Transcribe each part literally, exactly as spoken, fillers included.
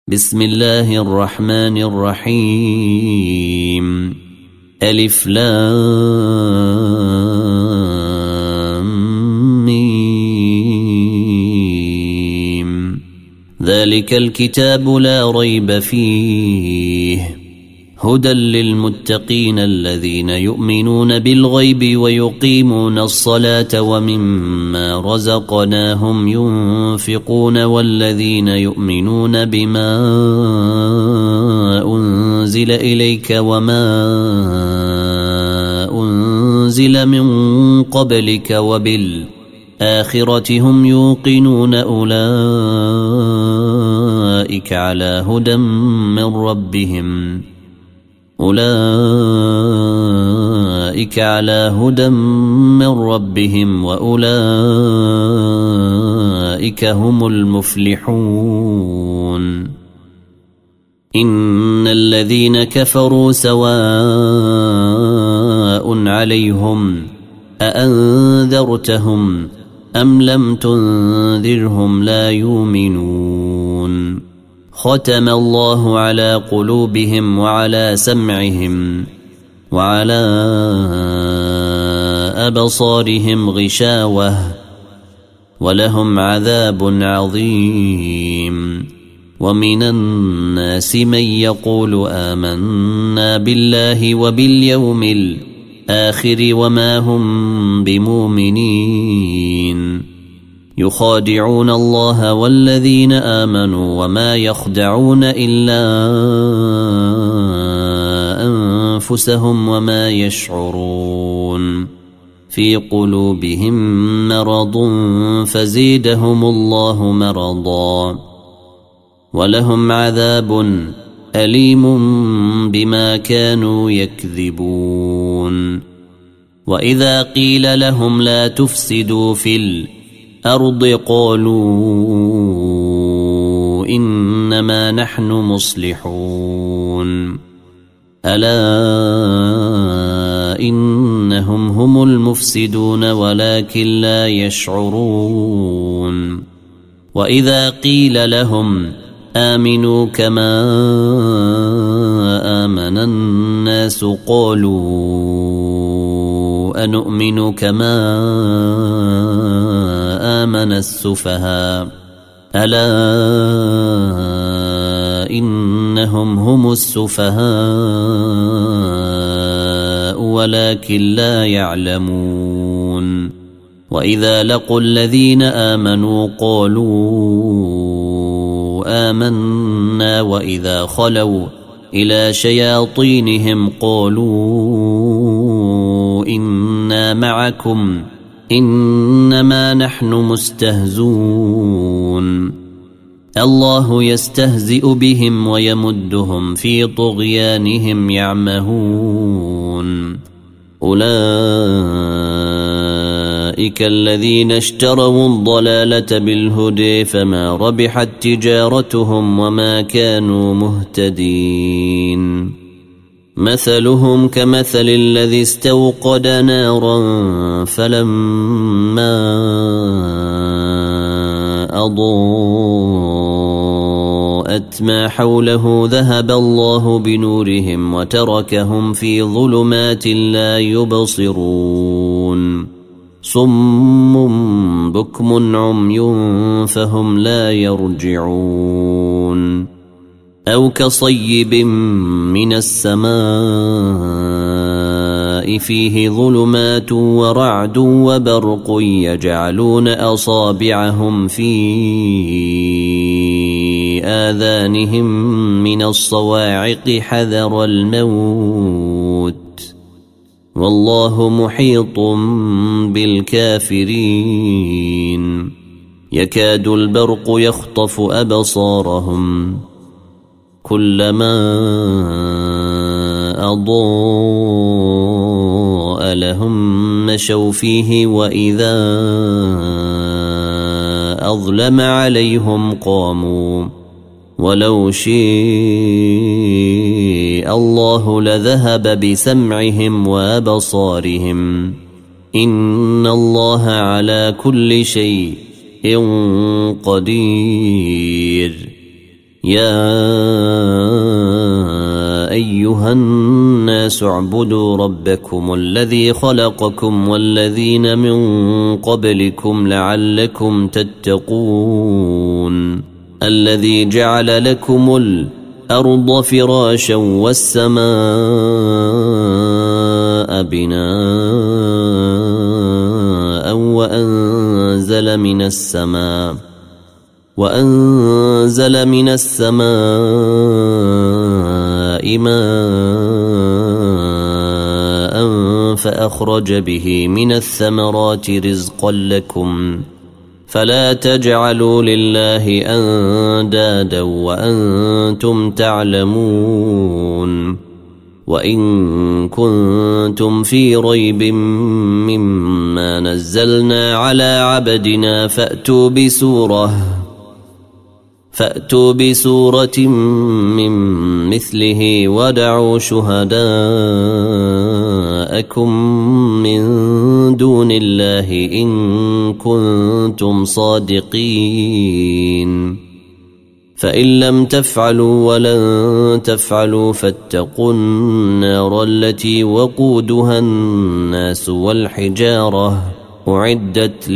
بسم الله الرحمن الرحيم. ألف لام ميم. ذلك الكتاب لا ريب فيه هدى للمتقين الذين يؤمنون بالغيب ويقيمون الصلاة ومما رزقناهم ينفقون والذين يؤمنون بما أنزل إليك وما أنزل من قبلك وبالآخرة هم يوقنون أولئك على هدى من ربهم أولئك على هدى من ربهم وأولئك هم المفلحون. إن الذين كفروا سواء عليهم أأنذرتهم أم لم تنذرهم لا يؤمنون. ختم الله على قلوبهم وعلى سمعهم وعلى أبصارهم غشاوة ولهم عذاب عظيم. ومن الناس من يقول آمنا بالله وباليوم الآخر وما هم بمؤمنين يخادعون الله والذين آمنوا وما يخدعون إلا أنفسهم وما يشعرون. في قلوبهم مرض فزيدهم الله مرضا ولهم عذاب أليم بما كانوا يكذبون. وإذا قيل لهم لا تفسدوا في الأرض أرض قالوا إنما نحن مصلحون ألا إنهم هم المفسدون ولكن لا يشعرون. وإذا قيل لهم آمنوا كما آمن الناس قالوا أنؤمن كما آمن السفهاء ألا إنهم هم السفهاء ولكن لا يعلمون. وإذا لقوا الذين آمنوا قالوا آمنا وإذا خلوا إلى شياطينهم قالوا إنا معكم إنما نحن مستهزون. الله يستهزئ بهم ويمدهم في طغيانهم يعمهون. أولئك الذين اشتروا الضلالة بالهدى فما ربحت تجارتهم وما كانوا مهتدين. مثلهم كمثل الذي استوقد نارا فلما أضاءت ما حوله ذهب الله بنورهم وتركهم في ظلمات لا يبصرون. صم بكم عمي فهم لا يرجعون. أو كصيب من السماء فيه ظلمات ورعد وبرق يجعلون أصابعهم في آذانهم من الصواعق حذر الموت والله محيط بالكافرين. يكاد البرق يخطف أبصارهم كلما أضاء لهم مشوا فيه وإذا أظلم عليهم قاموا ولو شاء الله لذهب بسمعهم وأبصارهم إن الله على كل شيء قدير. يا أيها الناس اعبدوا ربكم الذي خلقكم والذين من قبلكم لعلكم تتقون الذي جعل لكم الأرض فراشا والسماء بناء وأنزل من السماء وأنزل من السماء ماء فأخرج به من الثمرات رزقا لكم فلا تجعلوا لله أندادا وأنتم تعلمون وإن كنتم في ريب مما نزلنا على عبدنا فأتوا بسورة فأتوا بسورة من مثله ودعوا شهداءكم من دون الله إن كنتم صادقين فإن لم تفعلوا ولن تفعلوا فاتقوا النار التي وقودها الناس والحجارة أعدت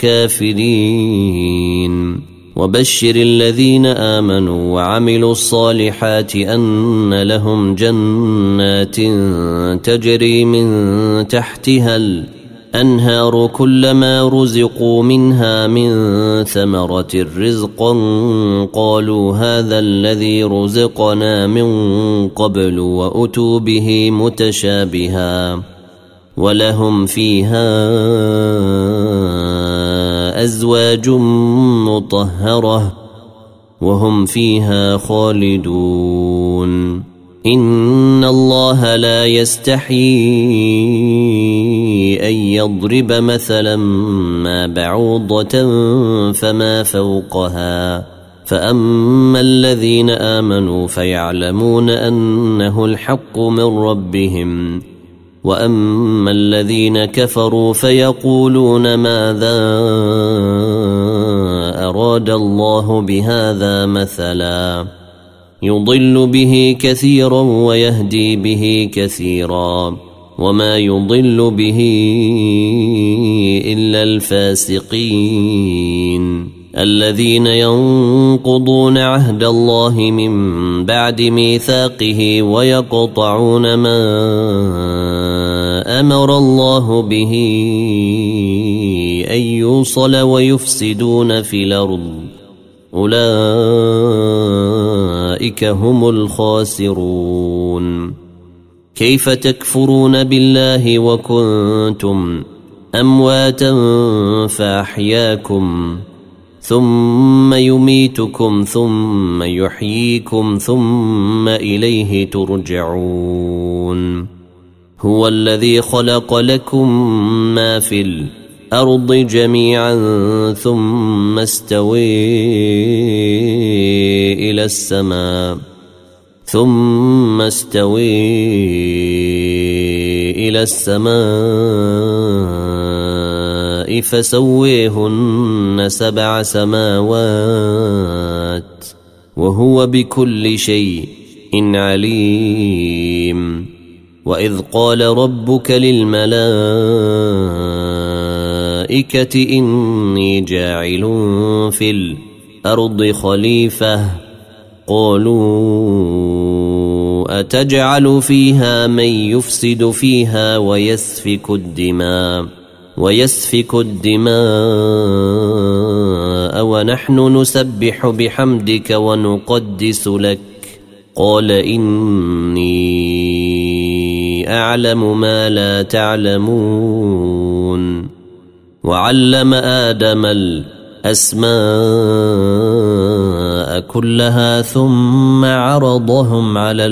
للكافرين وبشر الذين آمنوا وعملوا الصالحات أن لهم جنات تجري من تحتها الأنهار كلما رزقوا منها من ثمرة رزقا قالوا هذا الذي رزقنا من قبل وأتوا به متشابها ولهم فيها أزواج مطهرة وهم فيها خالدون إن الله لا يستحيي أن يضرب مثلا ما بعوضة فما فوقها فأما الذين آمنوا فيعلمون أنه الحق من ربهم وأما الذين كفروا فيقولون ماذا أراد الله بهذا مثلا يضل به كثيرا ويهدي به كثيرا وما يضل به إلا الفاسقين الذين ينقضون عهد الله من بعد ميثاقه ويقطعون ما أمر الله به أن يوصل ويفسدون في الأرض أولئك هم الخاسرون كيف تكفرون بالله وكنتم أمواتا فأحياكم ثم يميتكم ثم يحييكم ثم إليه ترجعون هو الذي خلق لكم ما في الأرض جميعا ثم استوى إلى السماء ثم استوى إلى السماء فسويهن سبع سماوات وهو بكل شيء عليم وإذ قال ربك للملائكة إني جاعل في الأرض خليفة قالوا أتجعل فيها من يفسد فيها ويسفك الدماء ويسفك الدماء ونحن نسبح بحمدك ونقدس لك قال إني أعلم ما لا تعلمون وعلم آدم الأسماء كلها ثم عرضهم على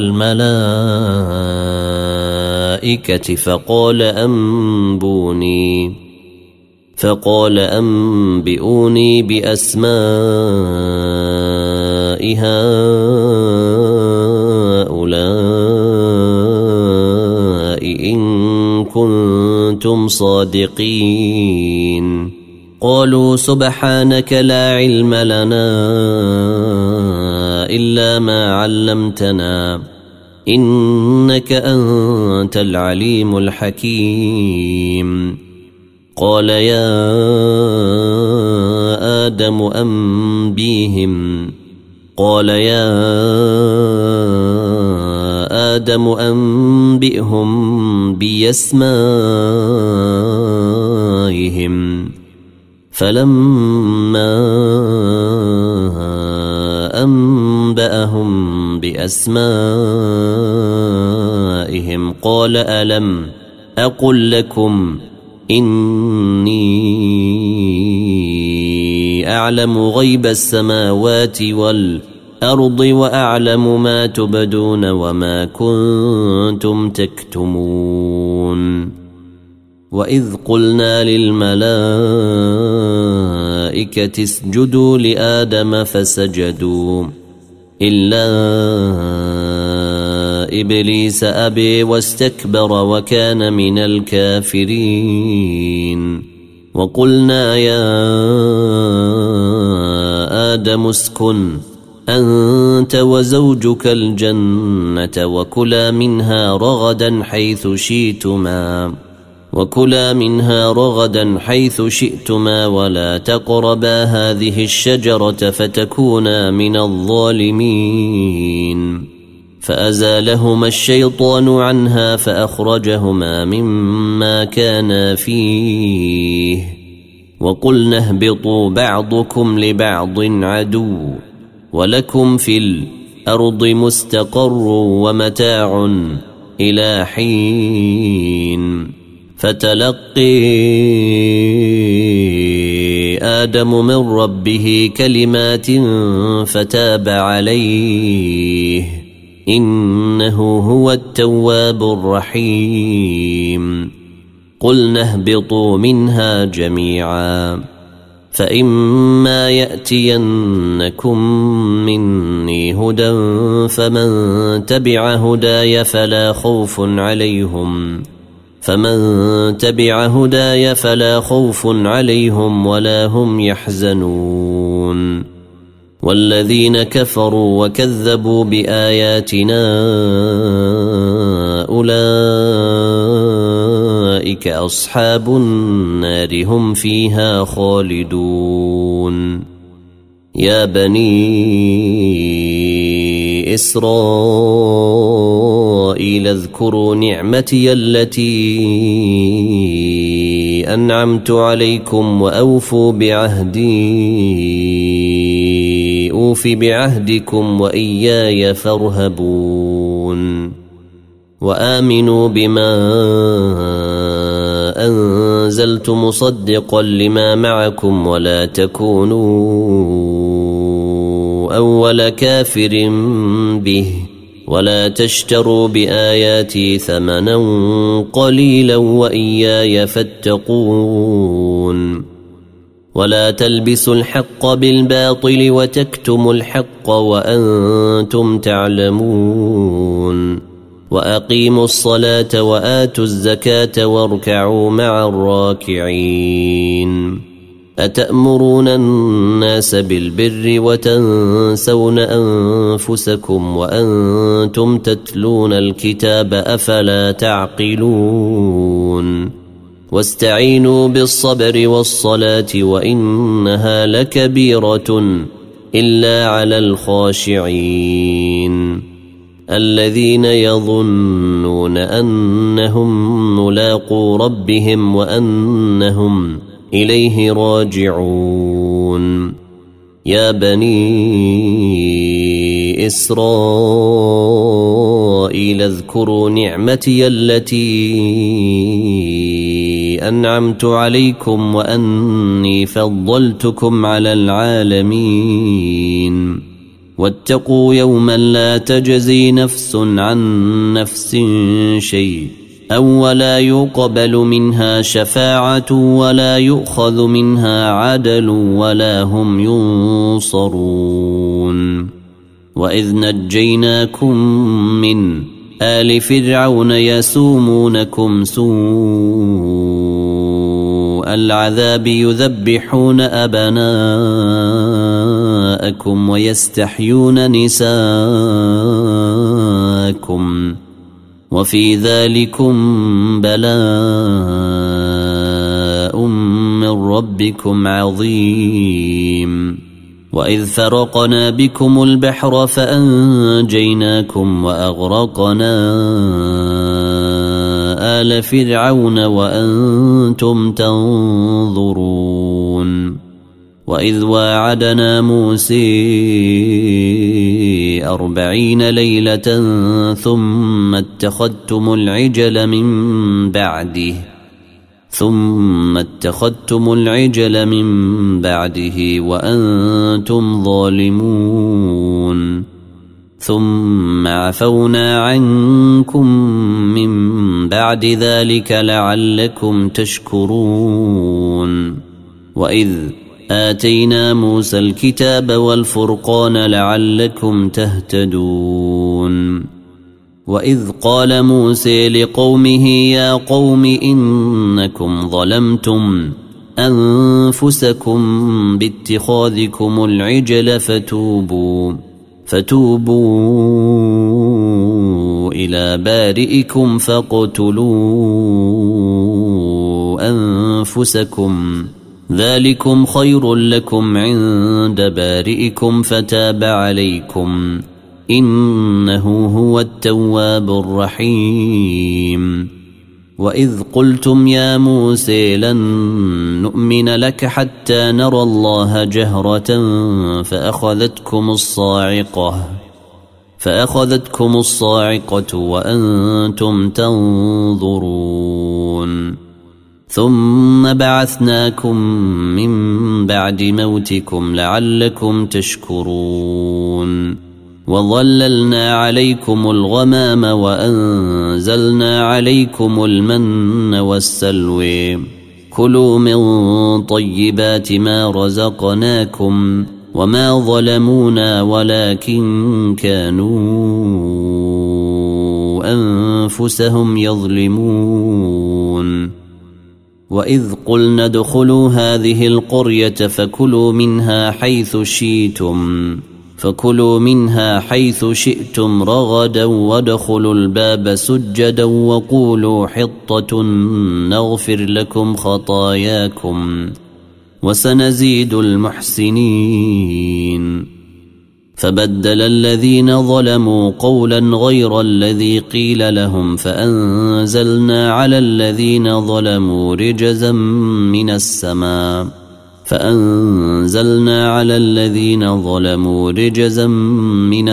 الملائكة فقال أنبوني فقال أنبئوني بأسماء هؤلاء إن كنتم صادقين قالوا سبحانك لا علم لنا إلا ما علمتنا إنك أنت العليم الحكيم. قال يا آدم أنبئهم قال يا آدم أنبئهم بأسمائهم فلما أنبأهم بأسمائهم قال ألم أقل لكم إني أعلم غيب السماوات والأرض وأعلم ما تبدون وما كنتم تكتمون. وإذ قلنا للملائكة اسجدوا لآدم فسجدوا إلا إبليس أبي واستكبر وكان من الكافرين. وقلنا يا آدم اسكن أنت وزوجك الجنة وكلا منها رغدا حيث شئتما وكلا منها رغدا حيث شئتما ولا تقربا هذه الشجرة فتكونا من الظالمين. فأزالهما الشيطان عنها فأخرجهما مما كانا فيه وقلنا اهبطوا بعضكم لبعض عدو ولكم في الأرض مستقر ومتاع إلى حين. فتلقي آدم من ربه كلمات فتاب عليه إنه هو التواب الرحيم. قلنا اهبطوا منها جميعا فإما يأتينكم مني هدى فمن تبع هداي فلا خوف عليهم فمن تبع هداي فلا خوف عليهم ولا هم يحزنون. والذين كفروا وكذبوا بآياتنا أولئك أصحاب النار هم فيها خالدون. يا بني إسرائيل اذكروا نعمتي التي أنعمت عليكم وأوفوا بعهدي أوف بعهدكم وإياي فارهبون. وآمنوا بما أنزلت مصدقا لما معكم ولا تكونوا أول كافر به ولا تشتروا بآياتي ثمنا قليلا وإياي فاتقون. ولا تلبسوا الحق بالباطل وتكتموا الحق وأنتم تعلمون. وأقيموا الصلاة وآتوا الزكاة واركعوا مع الراكعين. أتأمرون الناس بالبر وتنسون أنفسكم وأنتم تتلون الكتاب أفلا تعقلون. واستعينوا بالصبر والصلاة وإنها لكبيرة إلا على الخاشعين الذين يظنون أنهم ملاقو ربهم وأنهم إليه راجعون. يا بني إسرائيل اذكروا نعمتي التي أنعمت عليكم وأني فضلتكم على العالمين. واتقوا يوما لا تجزي نفس عن نفس شيء أو ولا يقبل منها شفاعة ولا يؤخذ منها عدل ولا هم ينصرون. وإذ نجيناكم من آل فرعون يسومونكم سوء العذاب يذبحون أبناءكم نساءكم ويستحيون نساءكم وفي ذلكم بلاء من ربكم عظيم. وإذ فرقنا بكم البحر فأنجيناكم وأغرقنا آل فرعون وأنتم تنظرون. وإذ واعدنا موسى أربعين ليلة ثم اتخذتم العجل من بعده ثم اتخذتم العجل من بعده وأنتم ظالمون ثم عفونا عنكم من بعد ذلك لعلكم تشكرون. وإذ آتينا موسى الكتاب والفرقان لعلكم تهتدون. وإذ قال موسى لقومه يا قوم إنكم ظلمتم أنفسكم باتخاذكم العجل فتوبوا فتوبوا إلى بارئكم فاقتلوا أنفسكم ذلكم خير لكم عند بارئكم فتاب عليكم إنه هو التواب الرحيم. وإذ قلتم يا موسى لن نؤمن لك حتى نرى الله جهرة فأخذتكم الصاعقة فأخذتكم الصاعقة وأنتم تنظرون ثم بعثناكم من بعد موتكم لعلكم تشكرون. وظللنا عليكم الغمام وأنزلنا عليكم المن والسلوى كلوا من طيبات ما رزقناكم وما ظلمونا ولكن كانوا أنفسهم يظلمون. وإذ قلنا ادخلوا هذه القرية فكلوا منها حيث شئتم فكلوا منها حيث شئتم رغدا وادخلوا الباب سجدا وقولوا حطة نغفر لكم خطاياكم وسنزيد المحسنين. فبدل الذين ظلموا قولا غير الذي قيل لهم فأنزلنا على الذين ظلموا رجزا من السماء فأنزلنا على الذين ظلموا رجزا من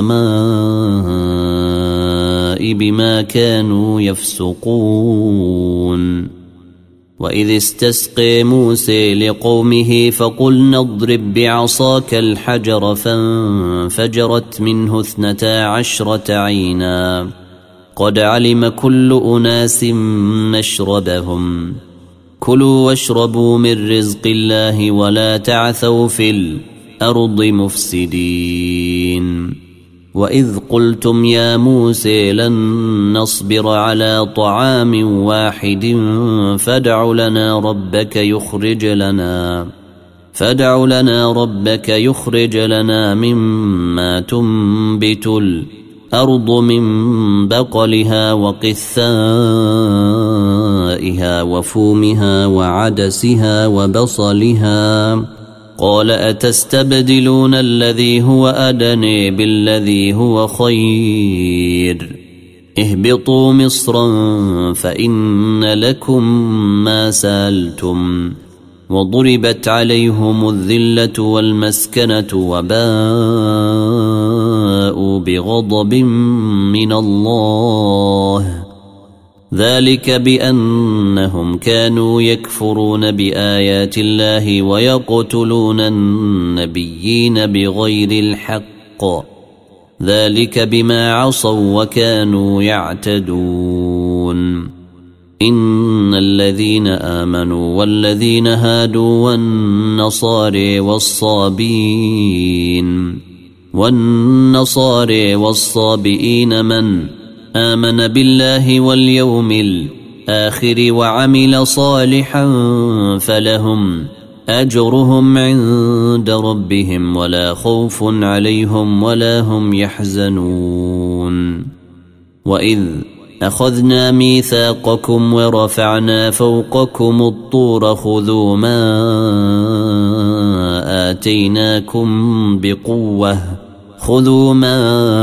السماء بما كانوا يفسقون. وإذ استسقى موسى لقومه فقلنا اضرب بعصاك الحجر فانفجرت منه اثنتا عشرة عينا قد علم كل أناس مشربهم كلوا واشربوا من رزق الله ولا تعثوا في الأرض مفسدين. وإذ قلتم يا موسى لن نصبر على طعام واحد فادع لنا ربك يخرج لنا فادع لنا ربك يخرج لنا مما تنبت الأرض من بقلها وقثائها وفومها وعدسها وبصلها قال أتستبدلون الذي هو أدنى بالذي هو خير اهبطوا مصرا فإن لكم ما سألتم وضربت عليهم الذلة والمسكنة وباءوا بغضب من الله ذلك بأنهم كانوا يكفرون بآيات الله ويقتلون النبيين بغير الحق ذلك بما عصوا وكانوا يعتدون. إن الذين آمنوا والذين هادوا والنصارى والصابين والنصارى والصابئين من آمن بالله واليوم الآخر وعمل صالحا فلهم أجرهم عند ربهم ولا خوف عليهم ولا هم يحزنون. وإذ أخذنا ميثاقكم ورفعنا فوقكم الطور خذوا ما آتيناكم بقوة خذوا ما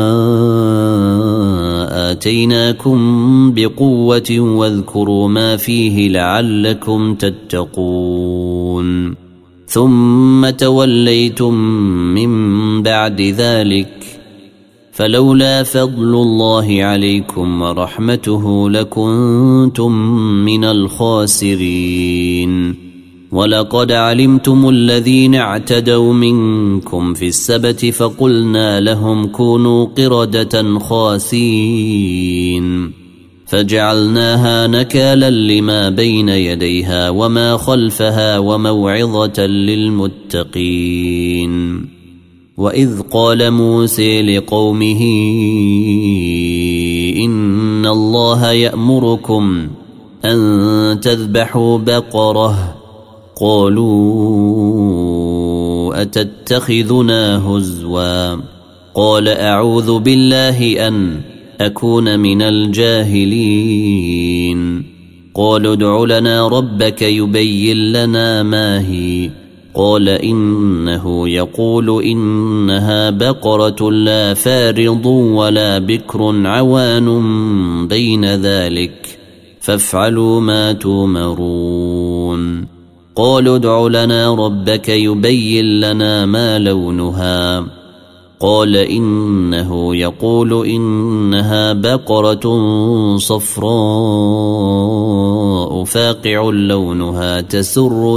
آتيناكم بقوة واذكروا ما فيه لعلكم تتقون. ثم توليتم من بعد ذلك فلولا فضل الله عليكم ورحمته لكنتم من الخاسرين. ولقد علمتم الذين اعتدوا منكم في السبت فقلنا لهم كونوا قردة خاسئين فجعلناها نكالا لما بين يديها وما خلفها وموعظة للمتقين. وإذ قال موسى لقومه إن الله يأمركم أن تذبحوا بقرة قالوا أتتخذنا هزوا قال أعوذ بالله أن أكون من الجاهلين. قالوا ادع لنا ربك يبين لنا ما هي قال إنه يقول إنها بقرة لا فارض ولا بكر عوان بين ذلك فافعلوا ما تؤمرون. قالوا ادع لنا ربك يبين لنا ما لونها قال إنه يقول إنها بقرة صفراء فاقع لونها تسر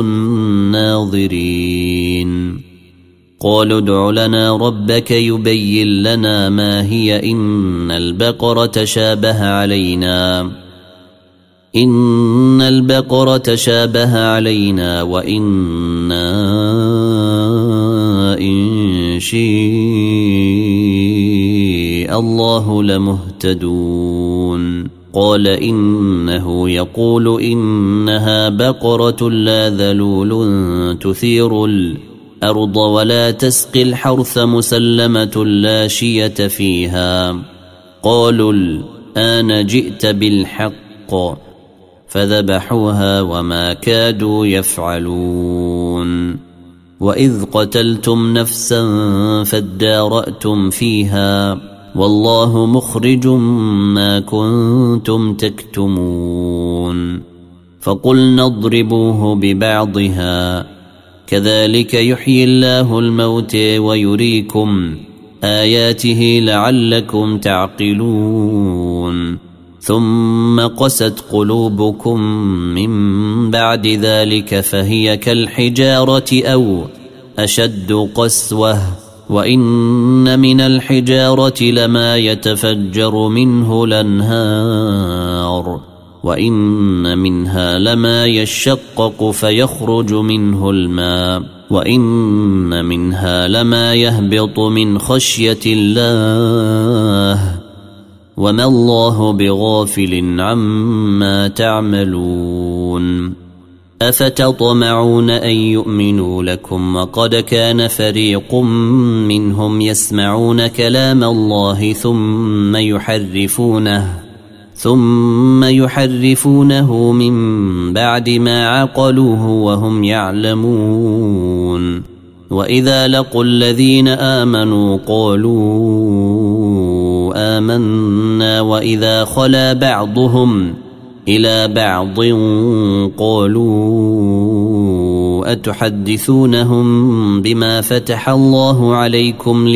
الناظرين. قالوا ادع لنا ربك يبين لنا ما هي إن البقرة شابه علينا إن البقرة شابه علينا وإنا إن شاء الله لمهتدون. قال إنه يقول إنها بقرة لا ذلول تثير الأرض ولا تسقي الحرث مسلمة لا شية فيها. قالوا الآن جئت بالحق فذبحوها وما كادوا يفعلون. وإذ قتلتم نفسا فادارأتم فيها والله مخرج ما كنتم تكتمون. فقلنا اضربوه ببعضها كذلك يحيي الله الموتى ويريكم آياته لعلكم تعقلون. ثم قست قلوبكم من بعد ذلك فهي كالحجارة أو أشد قسوة وإن من الحجارة لما يتفجر منه الأنهار وإن منها لما يشقق فيخرج منه الماء وإن منها لما يهبط من خشية الله وما الله بغافل عما تعملون. أفتطمعون أن يؤمنوا لكم وقد كان فريق منهم يسمعون كلام الله ثم يحرفونه ثم يحرفونه من بعد ما عقلوه وهم يعلمون. وإذا لقوا الذين آمنوا قالوا آمنا وإذا خلا بعضهم إلى بعض قالوا أتحدثونهم بما فتح الله عليكم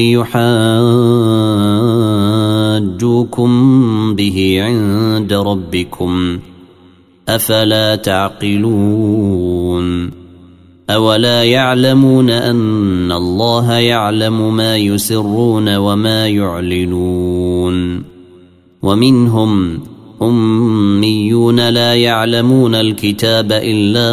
ليحاجوكم به عند ربكم أفلا تعقلون. أولا يعلمون أن الله يعلم ما يسرون وما يعلنون. ومنهم أميون لا يعلمون الكتاب إلا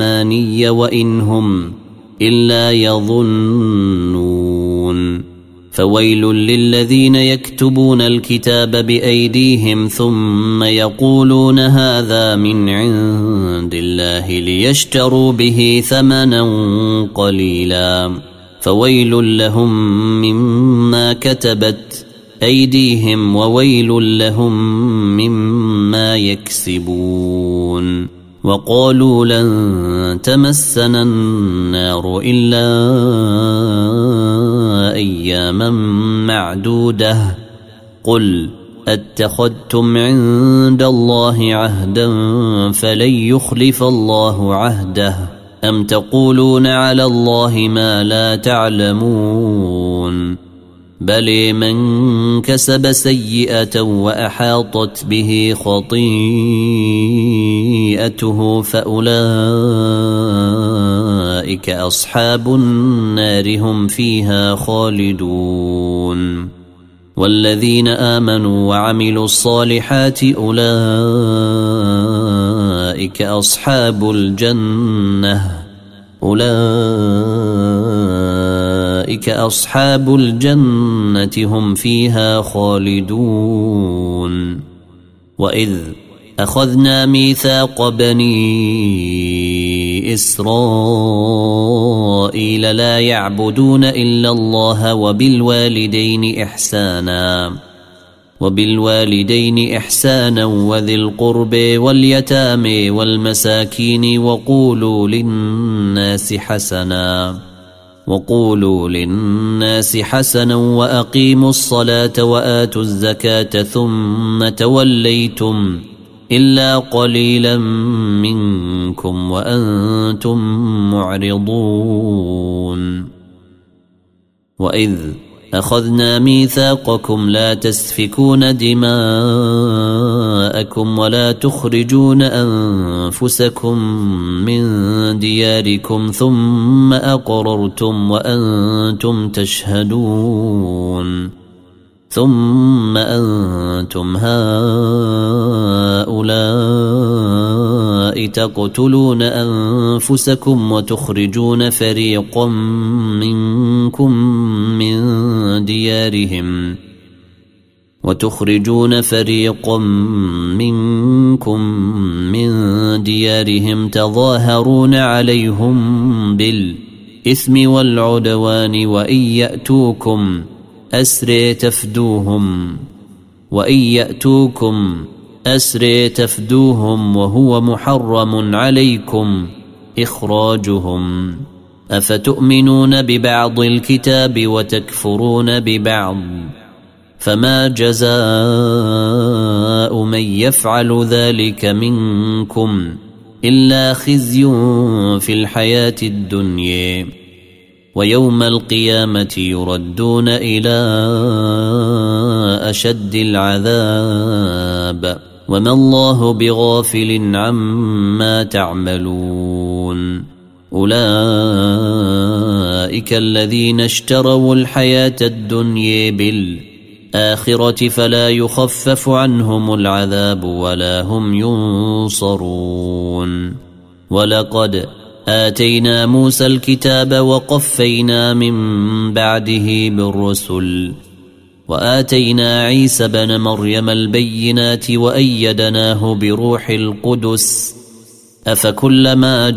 أماني وإنهم إلا يظنون. فويل للذين يكتبون الكتاب بأيديهم ثم يقولون هذا من عند الله ليشتروا به ثمنا قليلا فويل لهم مما كتبت أيديهم وويل لهم مما يكسبون. وقالوا لن تمسنا النار إلا أياما معدودة قل اتخذتم عند الله عهدا فلن يخلف الله عهده أم تقولون على الله ما لا تعلمون بل من كسب سيئة وأحاطت به خطيئته فأولئك أصحاب النار هم فيها خالدون. والذين آمنوا وعملوا الصالحات أولئك أصحاب الجنة أولئك أصحاب الجنة هم فيها خالدون. وإذ أخذنا ميثاق بني إسرائيل لا يعبدون إلا الله وبالوالدين إحسانا وبالوالدين إحسانا وذي القرب واليتامى والمساكين وقولوا للناس حسنا وقولوا للناس حسنا وأقيموا الصلاة وآتوا الزكاة ثم توليتم إلا قليلا منكم وأنتم معرضون. وإذ أخذنا ميثاقكم لا تسفكون دماءكم ولا تخرجون أنفسكم من دياركم ثم أقررتم وأنتم تشهدون ثم أنتم هؤلاء تقتلون أنفسكم وتخرجون فريقا منكم من ديارهم وتخرجون فريقا منكم من ديارهم تظاهرون عليهم بالإثم والعدوان وإن يأتوكم أسرى تفدوهم وإن يأتوكم أسرى تفدوهم وهو محرم عليكم إخراجهم أفتؤمنون ببعض الكتاب وتكفرون ببعض فما جزاء من يفعل ذلك منكم إلا خزي في الحياة الدنيا ويوم القيامة يردون إلى أشد العذاب وما الله بغافل عما تعملون. أولئك الذين اشتروا الحياة الدنيا بالآخرة فلا يخفف عنهم العذاب ولا هم ينصرون. ولقد آتينا موسى الكتاب وقفينا من بعده بالرسل وآتينا عيسى بن مريم البينات وأيدناه بروح القدس أفكلما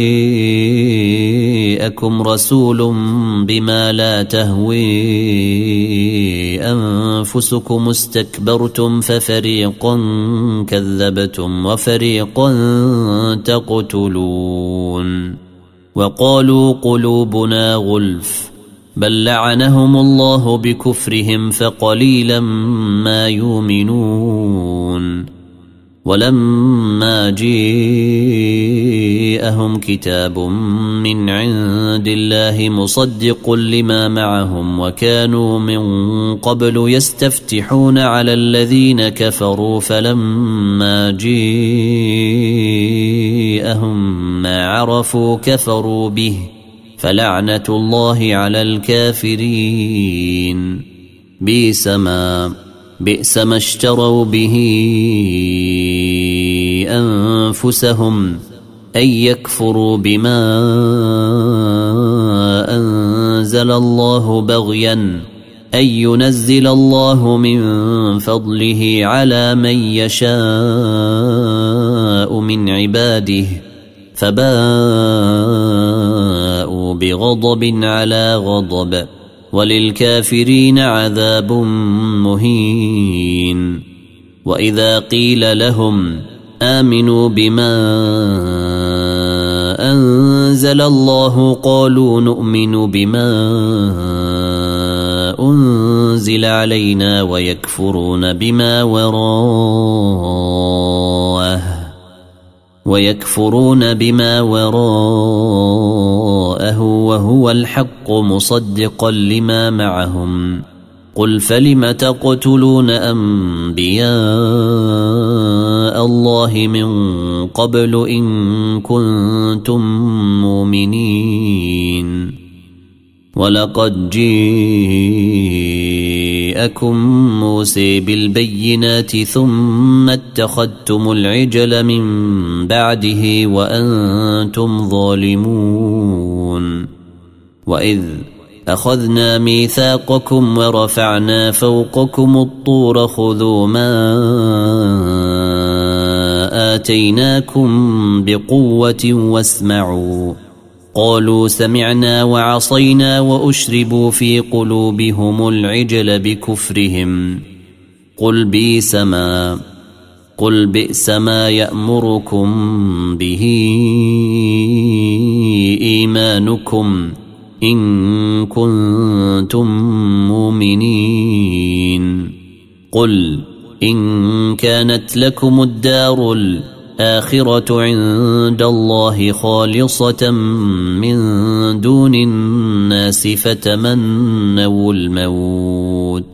جاءكم رسول بما لا تهوي أنفسكم استكبرتم ففريقا كذبتم وفريقا تقتلون. وقالوا قلوبنا غلف بل لعنهم الله بكفرهم فقليلا ما يؤمنون. ولما جاءهم كتاب من عند الله مصدق لما معهم وكانوا من قبل يستفتحون على الذين كفروا فلما جاءهم ما عرفوا كفروا به فلعنة الله على الكافرين. بئس ما بئس ما اشتروا به أنفسهم أن يكفروا بما أنزل الله بغيا أن ينزل الله من فضله على من يشاء من عباده فباءوا بغضب على غضب وللكافرين عذاب مهين. وإذا قيل لهم آمنوا بما أنزل الله قالوا نؤمن بما أنزل علينا ويكفرون بما وراءه ويكفرون بما وراءه وهو الحق مصدقا لما معهم. قل فلم تقتلون أنبياء الله من قبل إن كنتم مؤمنين ولقد جاءكم موسى بالبينات ثم اتخذتم العجل من بعده وأنتم ظالمون. وإذ أخذنا ميثاقكم ورفعنا فوقكم الطور خذوا ما آتيناكم بقوة واسمعوا قالوا سمعنا وعصينا وأشربوا في قلوبهم العجل بكفرهم. قل بئس ما قل بئس ما يأمركم به إيمانكم إن كنتم مؤمنين. قل إن كانت لكم الدار الآخرة عند الله خالصة من دون الناس فتمنوا الموت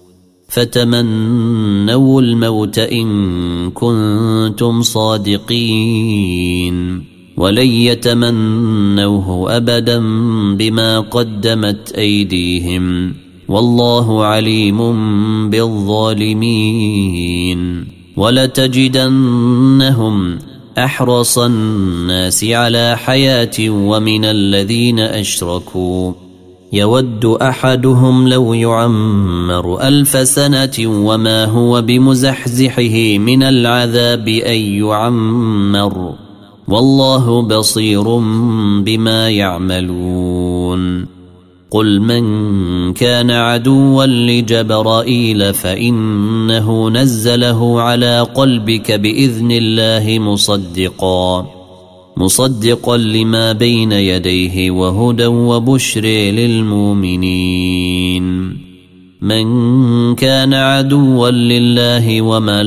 فتمنوا الموت إن كنتم صادقين ولن يتمنوه أبدا بما قدمت أيديهم والله عليم بالظالمين. ولتجدنهم أحرص الناس على حياة ومن الذين أشركوا يود أحدهم لو يعمر ألف سنة وما هو بمزحزحه من العذاب أن يعمر والله بصير بما يعملون. قل من كان عدوا لجبرائيل فإنه نزله على قلبك بإذن الله مصدقا مصدقا لما بين يديه وهدى وبشر للمؤمنين. من كان عدوا لله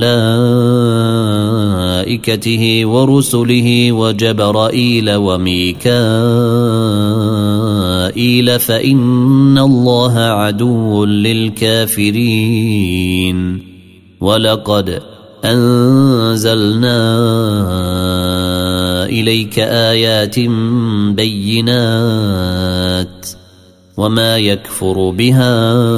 وملائكته ورسله وجبرائيل وميكائيل فإن الله عدو للكافرين. ولقد أنزلنا إليك آيات بينات وما يكفر بها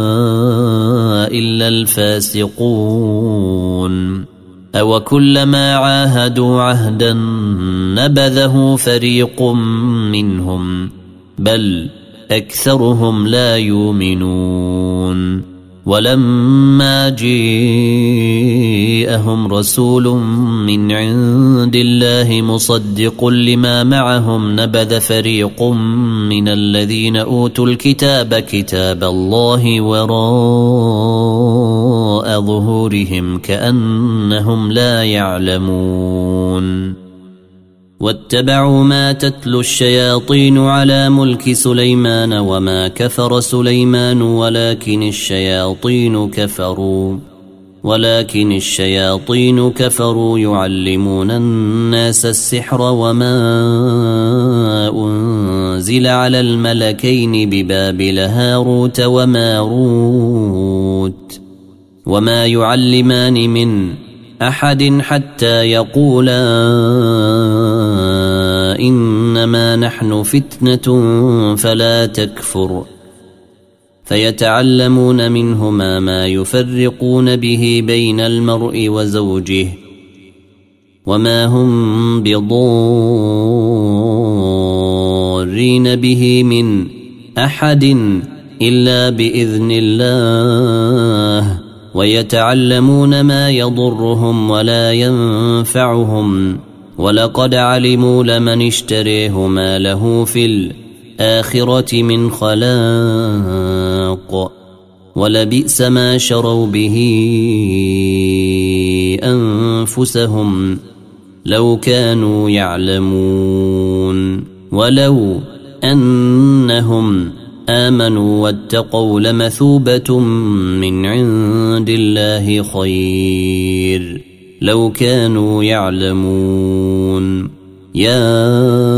إلا الفاسقون. أو كلما عاهدوا عهدا نبذه فريق منهم بل أكثرهم لا يؤمنون. ولما جاءهم رسول من عند الله مصدق لما معهم نبذ فريق من الذين أوتوا الكتاب كتاب الله وراء ظهورهم كأنهم لا يعلمون. واتبعوا ما تتلو الشياطين على ملك سليمان وما كفر سليمان ولكن الشياطين كفروا ولكن الشياطين كفروا يعلمون الناس السحر وما أنزل على الملكين ببابل هاروت وماروت وما يعلمان من أحد حتى يقولا إنما نحن فتنة فلا تكفر فيتعلمون منهما ما يفرقون به بين المرء وزوجه وما هم بضارين به من أحد إلا بإذن الله ويتعلمون ما يضرهم ولا ينفعهم ولقد علموا لمن اشتريه ما له في الآخرة من خلاق ولبئس ما شروا به أنفسهم لو كانوا يعلمون ولو أنهم آمنوا واتقوا لمثوبة من عند الله خير لو كانوا يعلمون يا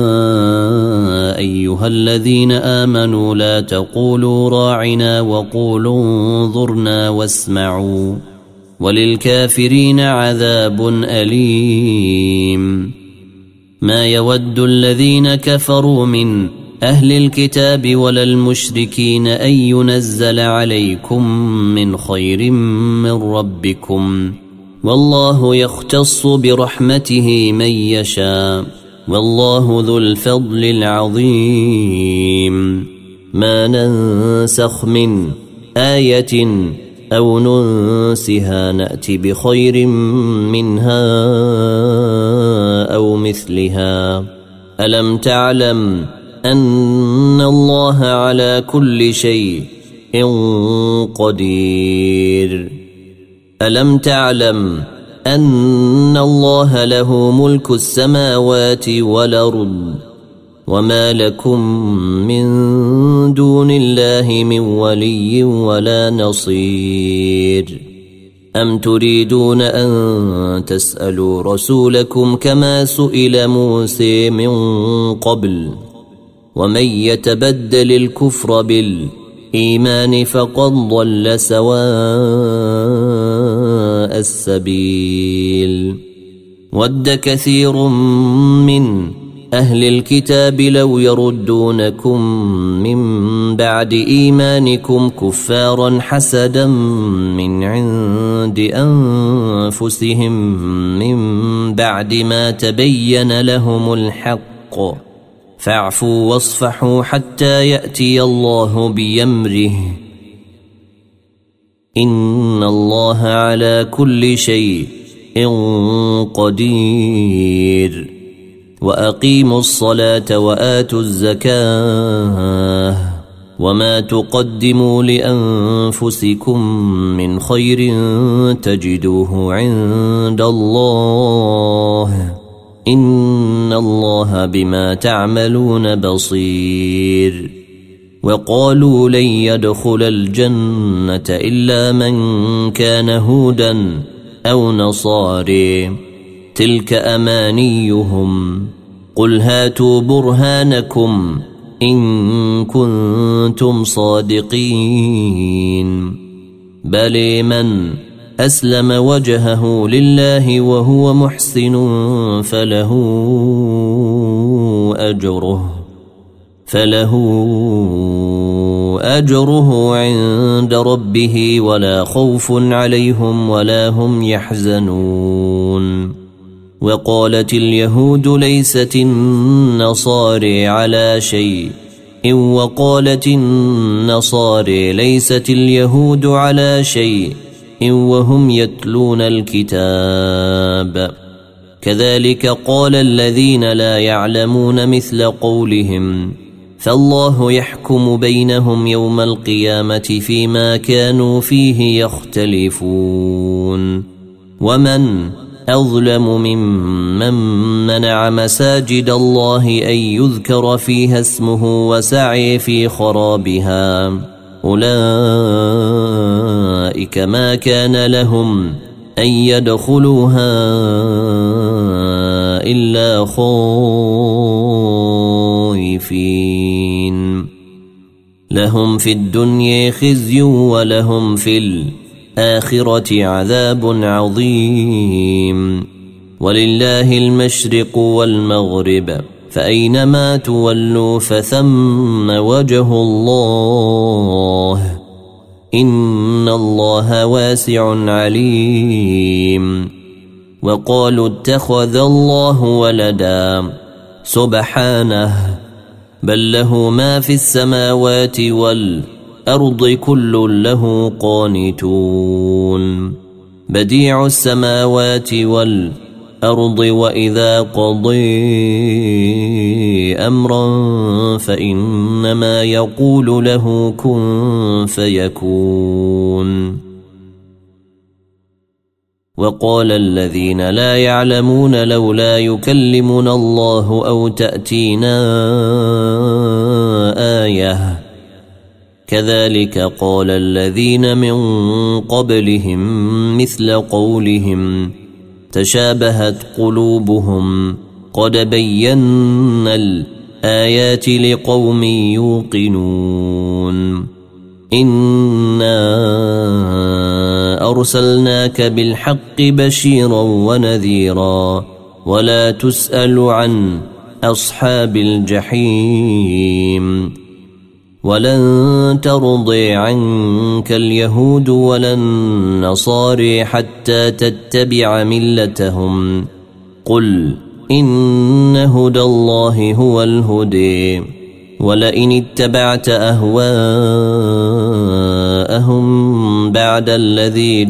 أيها الذين آمنوا لا تقولوا راعنا وقولوا انظرنا واسمعوا وللكافرين عذاب أليم ما يود الذين كفروا من أهل الكتاب ولا المشركين أن ينزل عليكم من خير من ربكم والله يختص برحمته من يشاء والله ذو الفضل العظيم ما ننسخ من آية أو ننسها نأتي بخير منها أو مثلها ألم تعلم أن الله على كل شيء قدير ألم تعلم أن الله له ملك السماوات والأرض وما لكم من دون الله من ولي ولا نصير أم تريدون أن تسألوا رسولكم كما سئل موسى من قبل ومن يتبدل الكفر بالإيمان فقد ضل سواء السبيل ود كثير من أهل الكتاب لو يردونكم من بعد إيمانكم كفارا حسدا من عند أنفسهم من بعد ما تبين لهم الحق فاعفوا واصفحوا حتى يأتي الله بأمره إن الله على كل شيء قدير وأقيموا الصلاة وآتوا الزكاة وما تقدموا لأنفسكم من خير تجدوه عند الله إن الله بما تعملون بصير وقالوا لن يدخل الجنة إلا من كان هودا أو نصاري تلك أمانيهم قل هاتوا برهانكم إن كنتم صادقين بل من أسلم وجهه لله وهو محسن فله أجره فله أجره عند ربه ولا خوف عليهم ولا هم يحزنون وقالت اليهود ليست النصارى على شيء وقالت النصارى ليست اليهود على شيء وهم يتلون الكتاب كذلك قال الذين لا يعلمون مثل قولهم فالله يحكم بينهم يوم القيامة فيما كانوا فيه يختلفون ومن أظلم ممن منع مساجد الله أن يذكر فيها اسمه وسعي في خرابها أولئك ما كان لهم أن يدخلوها إلا خائفين لهم في الدنيا خزي ولهم في الآخرة عذاب عظيم ولله المشرق والمغرب فأينما تولوا فثم وجه الله إن الله واسع عليم وقالوا اتخذ الله ولدا سبحانه بل له ما في السماوات والأرض والأرض كل له قانتون بديع السماوات والأرض وإذا قضي أمرا فإنما يقول له كن فيكون. وقال الذين لا يعلمون لولا يكلمنا الله أو تأتينا آية كذلك قال الذين من قبلهم مثل قولهم تشابهت قلوبهم قد بينا الآيات لقوم يوقنون إنا أرسلناك بالحق بشيرا ونذيرا ولا تسأل عن أصحاب الجحيم ولن ترضي عنك اليهود ولا النصارى حتى تتبع ملتهم قل إن هدى الله هو الهدي ولئن اتبعت أهواءهم بعد الذي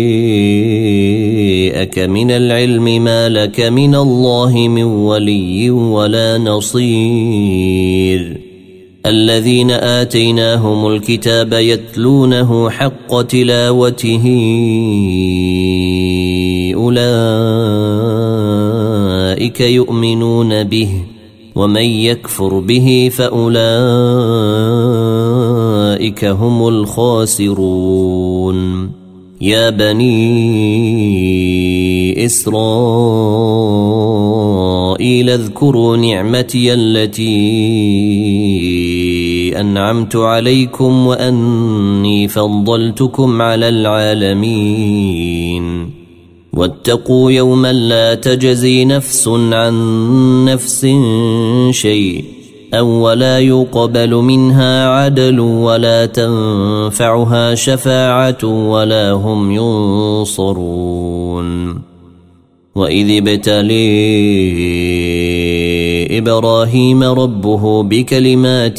جاءك من العلم ما لك من الله من ولي ولا نصير. الذين آتيناهم الكتاب يتلونه حق تلاوته أولئك يؤمنون به ومن يكفر به فأولئك هم الخاسرون. يا بني إسرائيل اذكروا نعمتي التي أنعمت عليكم وأني فضلتكم على العالمين واتقوا يوما لا تجزي نفس عن نفس شيئا ولا يقبل منها عدل ولا تنفعها شفاعة ولا هم ينصرون. وإذ ابتلي إبراهيم ربه بكلمات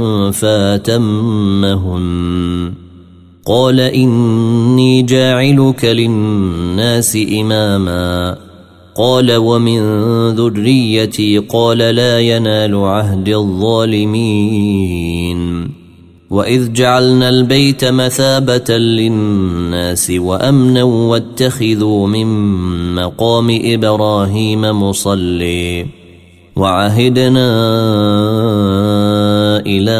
فأتمهن قال إني جاعلك للناس إماما قال ومن ذريتي قال لا ينال عهد الظالمين. وإذ جعلنا البيت مثابة للناس وأمنا واتخذوا من مقام إبراهيم مصلي وعهدنا إلى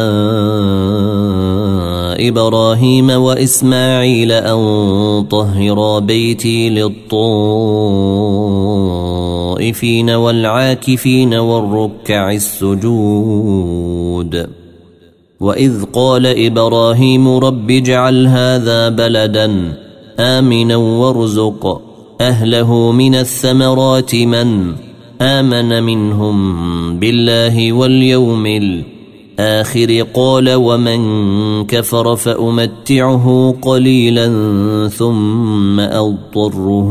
إبراهيم وإسماعيل أن طهرا بيتي للطائفين والعاكفين والركع السجود. وإذ قال إبراهيم رب اجعل هذا بلدا آمنا وارزق أهله من الثمرات من آمن منهم بالله واليوم الآخر قال ومن كفر فأمتعه قليلا ثم أضطره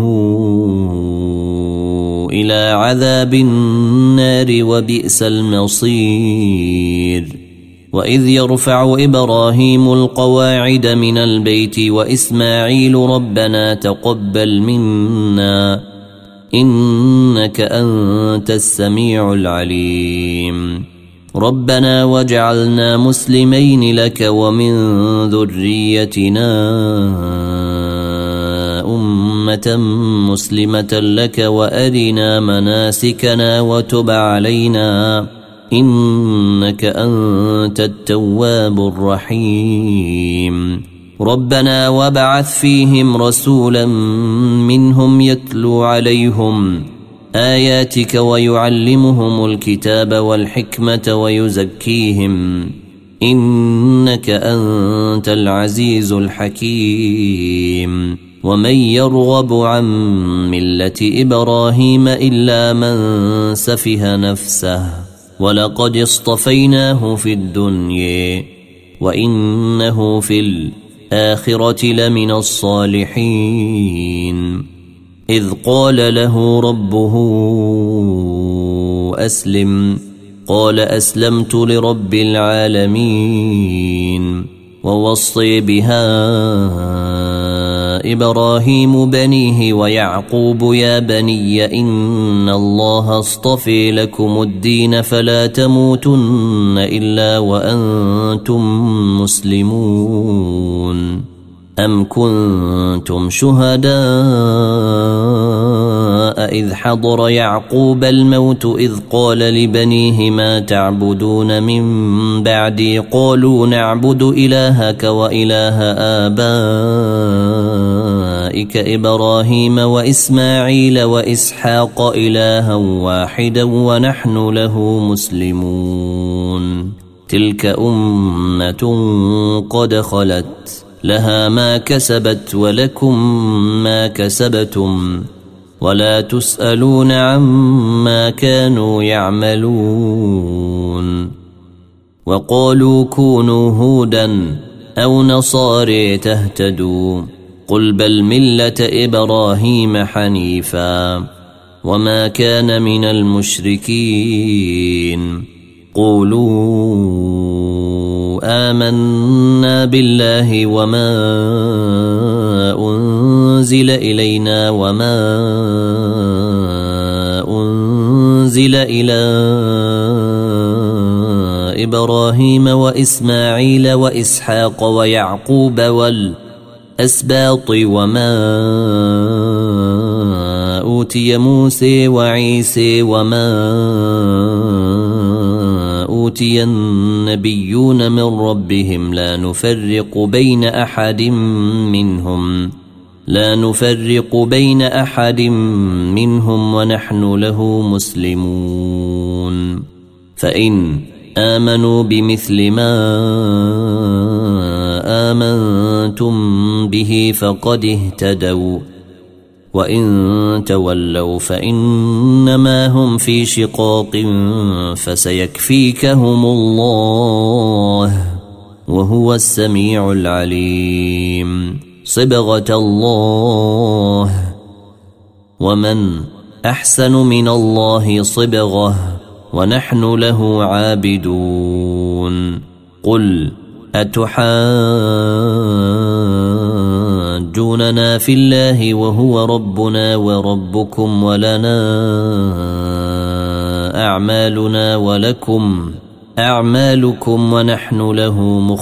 إلى عذاب النار وبئس المصير. وإذ يرفع إبراهيم القواعد من البيت وإسماعيل ربنا تقبل منا إنك أنت السميع العليم ربنا واجعلنا مسلمين لك ومن ذريتنا أمة مسلمة لك وأرنا مناسكنا وتب علينا إنك أنت التواب الرحيم. ربنا وابعث فيهم رسولا منهم يتلو عليهم آياتك ويعلمهم الكتاب والحكمة ويزكيهم إنك أنت العزيز الحكيم. ومن يرغب عن ملة إبراهيم إلا من سفه نفسه ولقد اصطفيناه في الدنيا وإنه في الآخرة لمن الصالحين. إذ قال له ربه أسلم قال أسلمت لرب العالمين. ووصي بها إبراهيم بنيه ويعقوب يا بني إن الله اصطفى لكم الدين فلا تموتن إلا وأنتم مسلمون أم كنتم شهداء إذ حضر يعقوب الموت إذ قال لبنيه ما تعبدون من بعدي قالوا نعبد إلهك وإله آبائك إبراهيم وإسماعيل وإسحاق إلها واحدا ونحن له مسلمون تلك أمة قد خلت لها ما كسبت ولكم ما كسبتم ولا تسألون عما كانوا يعملون وقالوا كونوا هودا أو نصارى تهتدوا قل بل ملة إبراهيم حنيفا وما كان من المشركين قولوا آمنا بالله وما أنزل إلينا وما أنزل إلى إبراهيم وإسماعيل وإسحاق ويعقوب والأسباط وما أوتي موسى وعيسى وما أوتي النبيون من ربهم لا نفرق بين أحد منهم لا نفرق بين أحد منهم ونحن له مسلمون فإن آمنوا بمثل ما آمنتم به فقد اهتدوا وإن تولوا فإنما هم في شقاق فسيكفيكهم الله وهو السميع العليم صبغة الله ومن أحسن من الله صبغة ونحن له عابدون قل أتحاجوننا في الله وهو ربنا وربكم ولنا أعمالنا ولكم أعمالكم ونحن له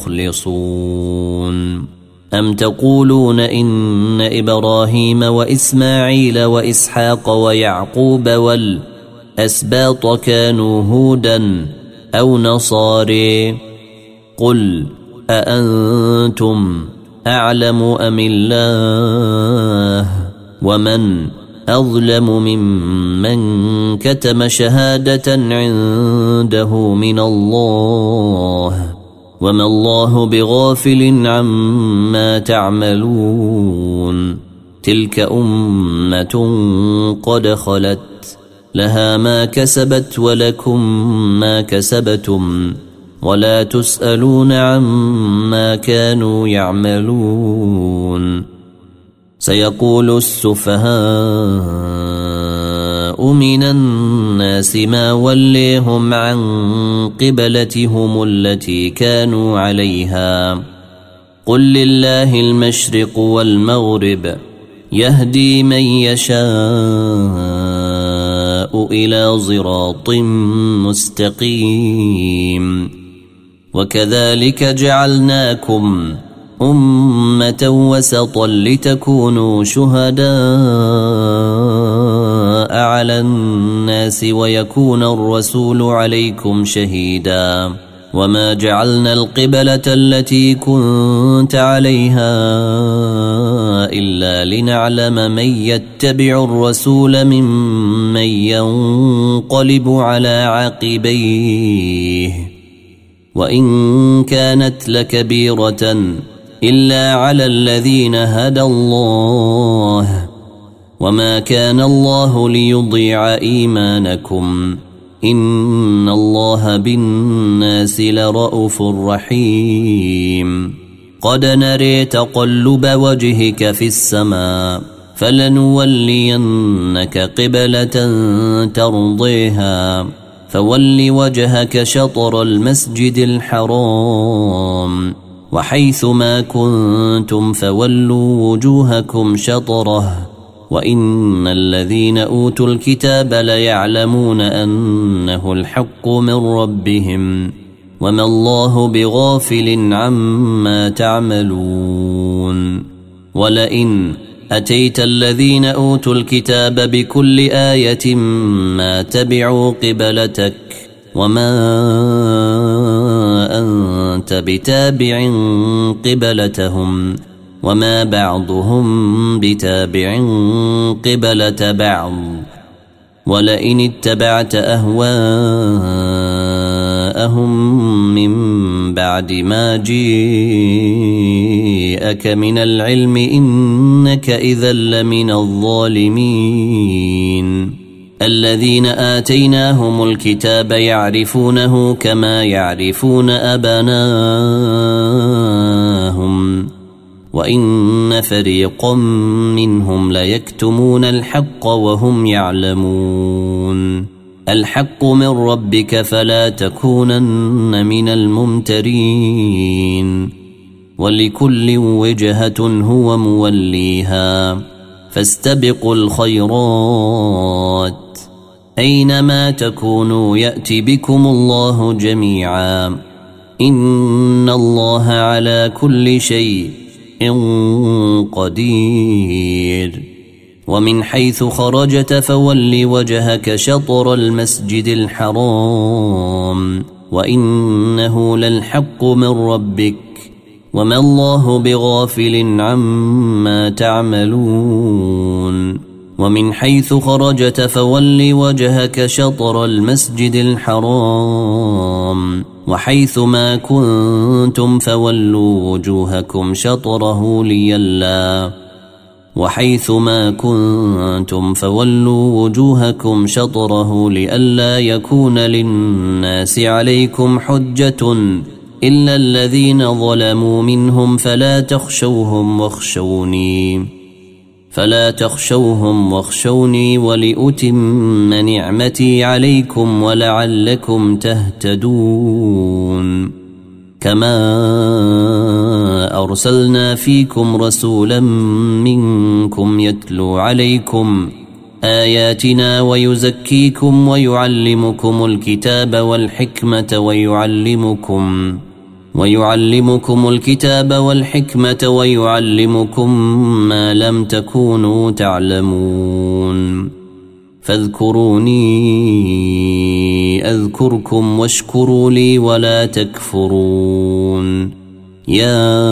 مخلصون أم تقولون إن إبراهيم وإسماعيل وإسحاق ويعقوب والأسباط كانوا هودا أو نصارى قل أأنتم أعلم أم الله ومن أظلم ممن كتم شهادة عنده من الله وما الله بغافل عما تعملون تلك أمة قد خلت لها ما كسبت ولكم ما كسبتم ولا تسألون عما كانوا يعملون سيقول السفهاء من الناس ما وليهم عن قبلتهم التي كانوا عليها قل لله المشرق والمغرب يهدي من يشاء إلى صراط مستقيم وكذلك جعلناكم أمة وسطا لتكونوا شهداء على الناس ويكون الرسول عليكم شهيدا وما جعلنا القبلة التي كنت عليها إلا لنعلم من يتبع الرسول ممن ينقلب على عقبيه وإن كانت لكبيرة إلا على الذين هدى الله وما كان الله ليضيع إيمانكم إن الله بالناس لرءوف رحيم قد نري تقلب وجهك في السماء فلنولينك قبلة ترضيها فول وجهك شطر المسجد الحرام وحيث ما كنتم فولوا وجوهكم شطره وإن الذين أوتوا الكتاب ليعلمون أنه الحق من ربهم وما الله بغافل عما تعملون. ولئن أتيت الذين أوتوا الكتاب بكل آية ما تبعوا قبلتك وما أنت بتابع قبلتهم وما بعضهم بتابع قبلة بعض. ولئن اتبعت أهواءهم من بعد ما جيءك من العلم إنك إذا لمن الظالمين. الذين آتيناهم الكتاب يعرفونه كما يعرفون أبناءهم وإن فريقا منهم ليكتمون الحق وهم يعلمون. الحق من ربك فلا تكونن من الممترين. ولكل وجهة هو موليها فاستبقوا الخيرات أينما تكونوا يأتي بكم الله جميعا إن الله على كل شيء قدير. ومن حيث خرجت فول وجهك شطر المسجد الحرام وإنه للحق من ربك وما الله بغافل عما تعملون. ومن حيث خرجت فول وجهك شطر المسجد الحرام وحيث ما كنتم فولوا وجوهكم شطره ليلا وحيث ما كنتم فولوا وجوهكم شطره لئلا يكون للناس عليكم حجة إلا الذين ظلموا منهم فلا تخشوهم واخشوني فلا تخشوهم واخشوني ولأتم نعمتي عليكم ولعلكم تهتدون. كما أرسلنا فيكم رسولا منكم يتلو عليكم آياتنا ويزكيكم ويعلمكم الكتاب والحكمة ويعلمكم ويعلمكم الكتاب والحكمة ويعلمكم ما لم تكونوا تعلمون. فاذكروني أذكركم واشكروا لي ولا تكفرون. يا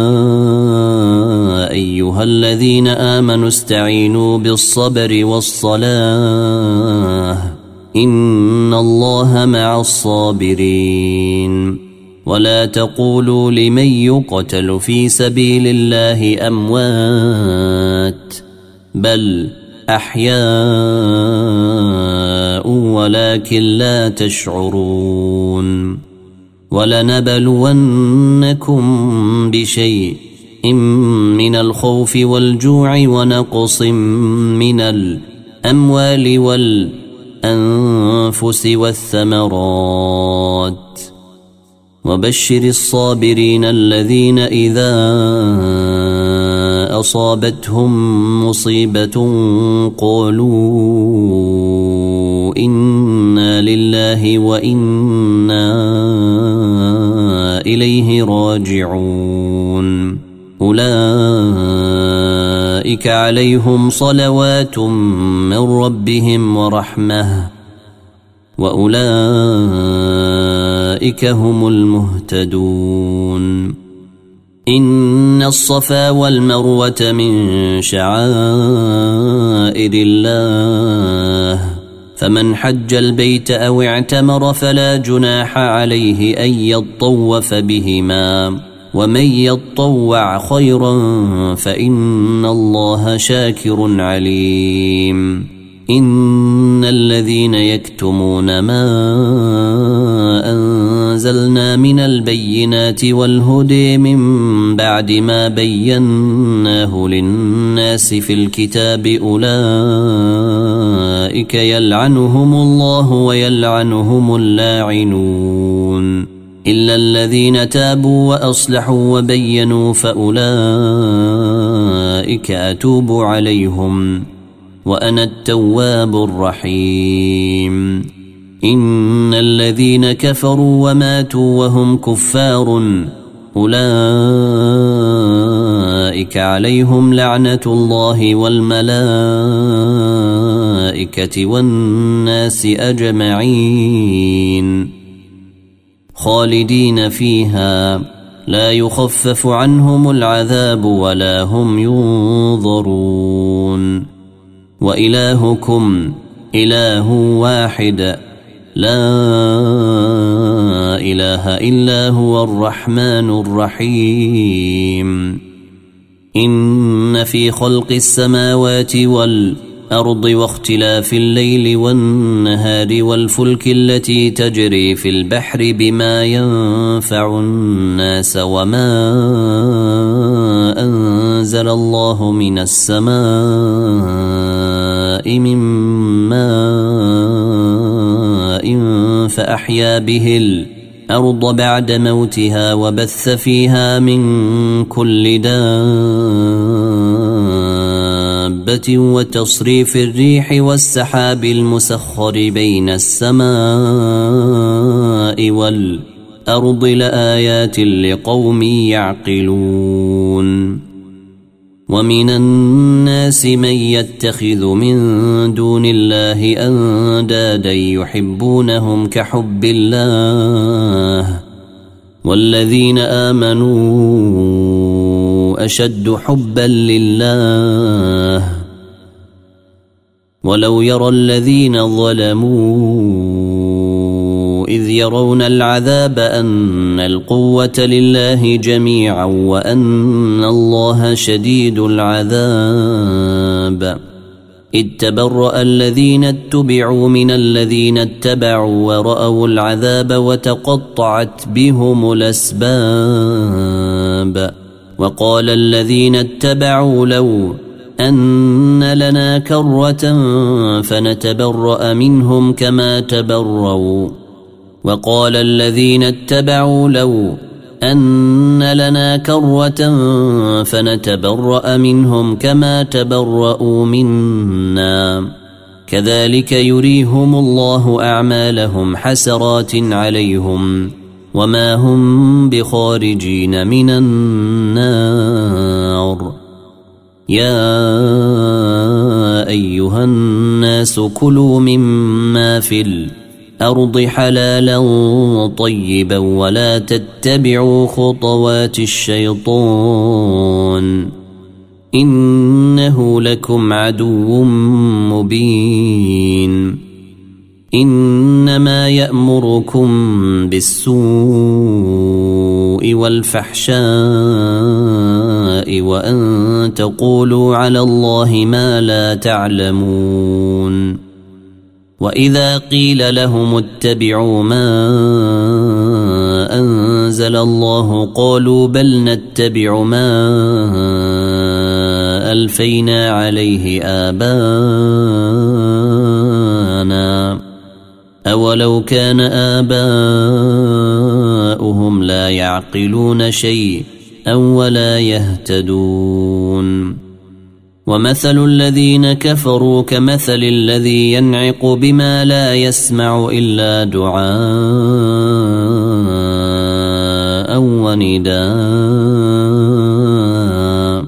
أيها الذين آمنوا استعينوا بالصبر والصلاة إن الله مع الصابرين. ولا تقولوا لمن يقتل في سبيل الله أموات بل أحياء ولكن لا تشعرون. ولنبلونكم بشيء من الخوف والجوع ونقص من الأموال والأنفس والثمرات وبشر الصابرين الذين إذا أصابتهم مصيبة قالوا إنا لله وإنا إليه راجعون. أولئك عليهم صلوات من ربهم ورحمة وأولئك هم المهتدون. إن الصفا والمروة من شعائر الله فمن حج البيت أو اعتمر فلا جناح عليه أن يطوف بهما ومن يطوع خيرا فإن الله شاكر عليم. إن الذين يكتمون ما أنزلنا من البينات والهدى من بعد ما بيناه للناس في الكتاب أولئك يلعنهم الله ويلعنهم اللاعنون. إلا الذين تابوا وأصلحوا وبينوا فأولئك أتوب عليهم وأنا التواب الرحيم. إن الذين كفروا وماتوا وهم كفار أولئك عليهم لعنة الله والملائكة والناس أجمعين خالدين فيها لا يخفف عنهم العذاب ولا هم ينظرون. وإلهكم إله واحد لا إله إلا هو الرحمن الرحيم. إن في خلق السماوات والأرض واختلاف الليل والنهار والفلك التي تجري في البحر بما ينفع الناس وما أنزل الله من السماء من ماء فأحيا به الأرض بعد موتها وبث فيها من كل دابة وتصريف الريح والسحاب المسخر بين السماء والأرض لآيات لقوم يعقلون. ومن الناس من يتخذ من دون الله أندادا يحبونهم كحب الله والذين آمنوا أشد حبا لله ولو يرى الذين ظلموا إذ يرون العذاب أن القوة لله جميعا وأن الله شديد العذاب إذ تبرأ الذين اتبعوا من الذين اتبعوا ورأوا العذاب وتقطعت بهم الأسباب. وقال الذين اتبعوا لو أن لنا كرة فنتبرأ منهم كما تبرؤوا وقال الذين اتبعوا لو أن لنا كرة فنتبرأ منهم كما تبرؤوا منا كذلك يريهم الله أعمالهم حسرات عليهم وما هم بخارجين من النار. يا أيها الناس كلوا مما في الأرض حلالا طيبا ولا تتبعوا خطوات الشيطان إنه لكم عدو مبين. إنما يأمركم بالسوء والفحشاء وأن تقولوا على الله ما لا تعلمون. وإذا قيل لهم اتبعوا ما أنزل الله قالوا بل نتبع ما ألفينا عليه آباءنا أولو كان آباؤهم لا يعقلون شيئا ولا يهتدون. ومثل الذين كفروا كمثل الذي ينعق بما لا يسمع إلا دعاء ونداء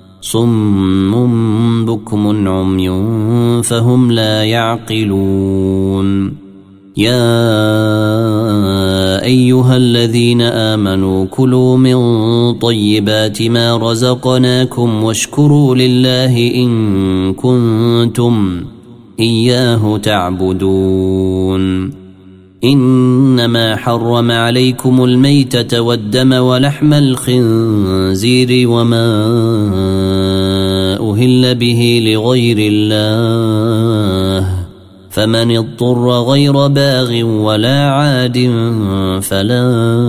صم بكم عمي فهم لا يعقلون. يا أيها الذين آمنوا كلوا من طيبات ما رزقناكم واشكروا لله إن كنتم إياه تعبدون. إنما حرم عليكم الميتة والدم ولحم الخنزير وما أهل به لغير الله فمن اضطر غير باغ ولا عاد فلا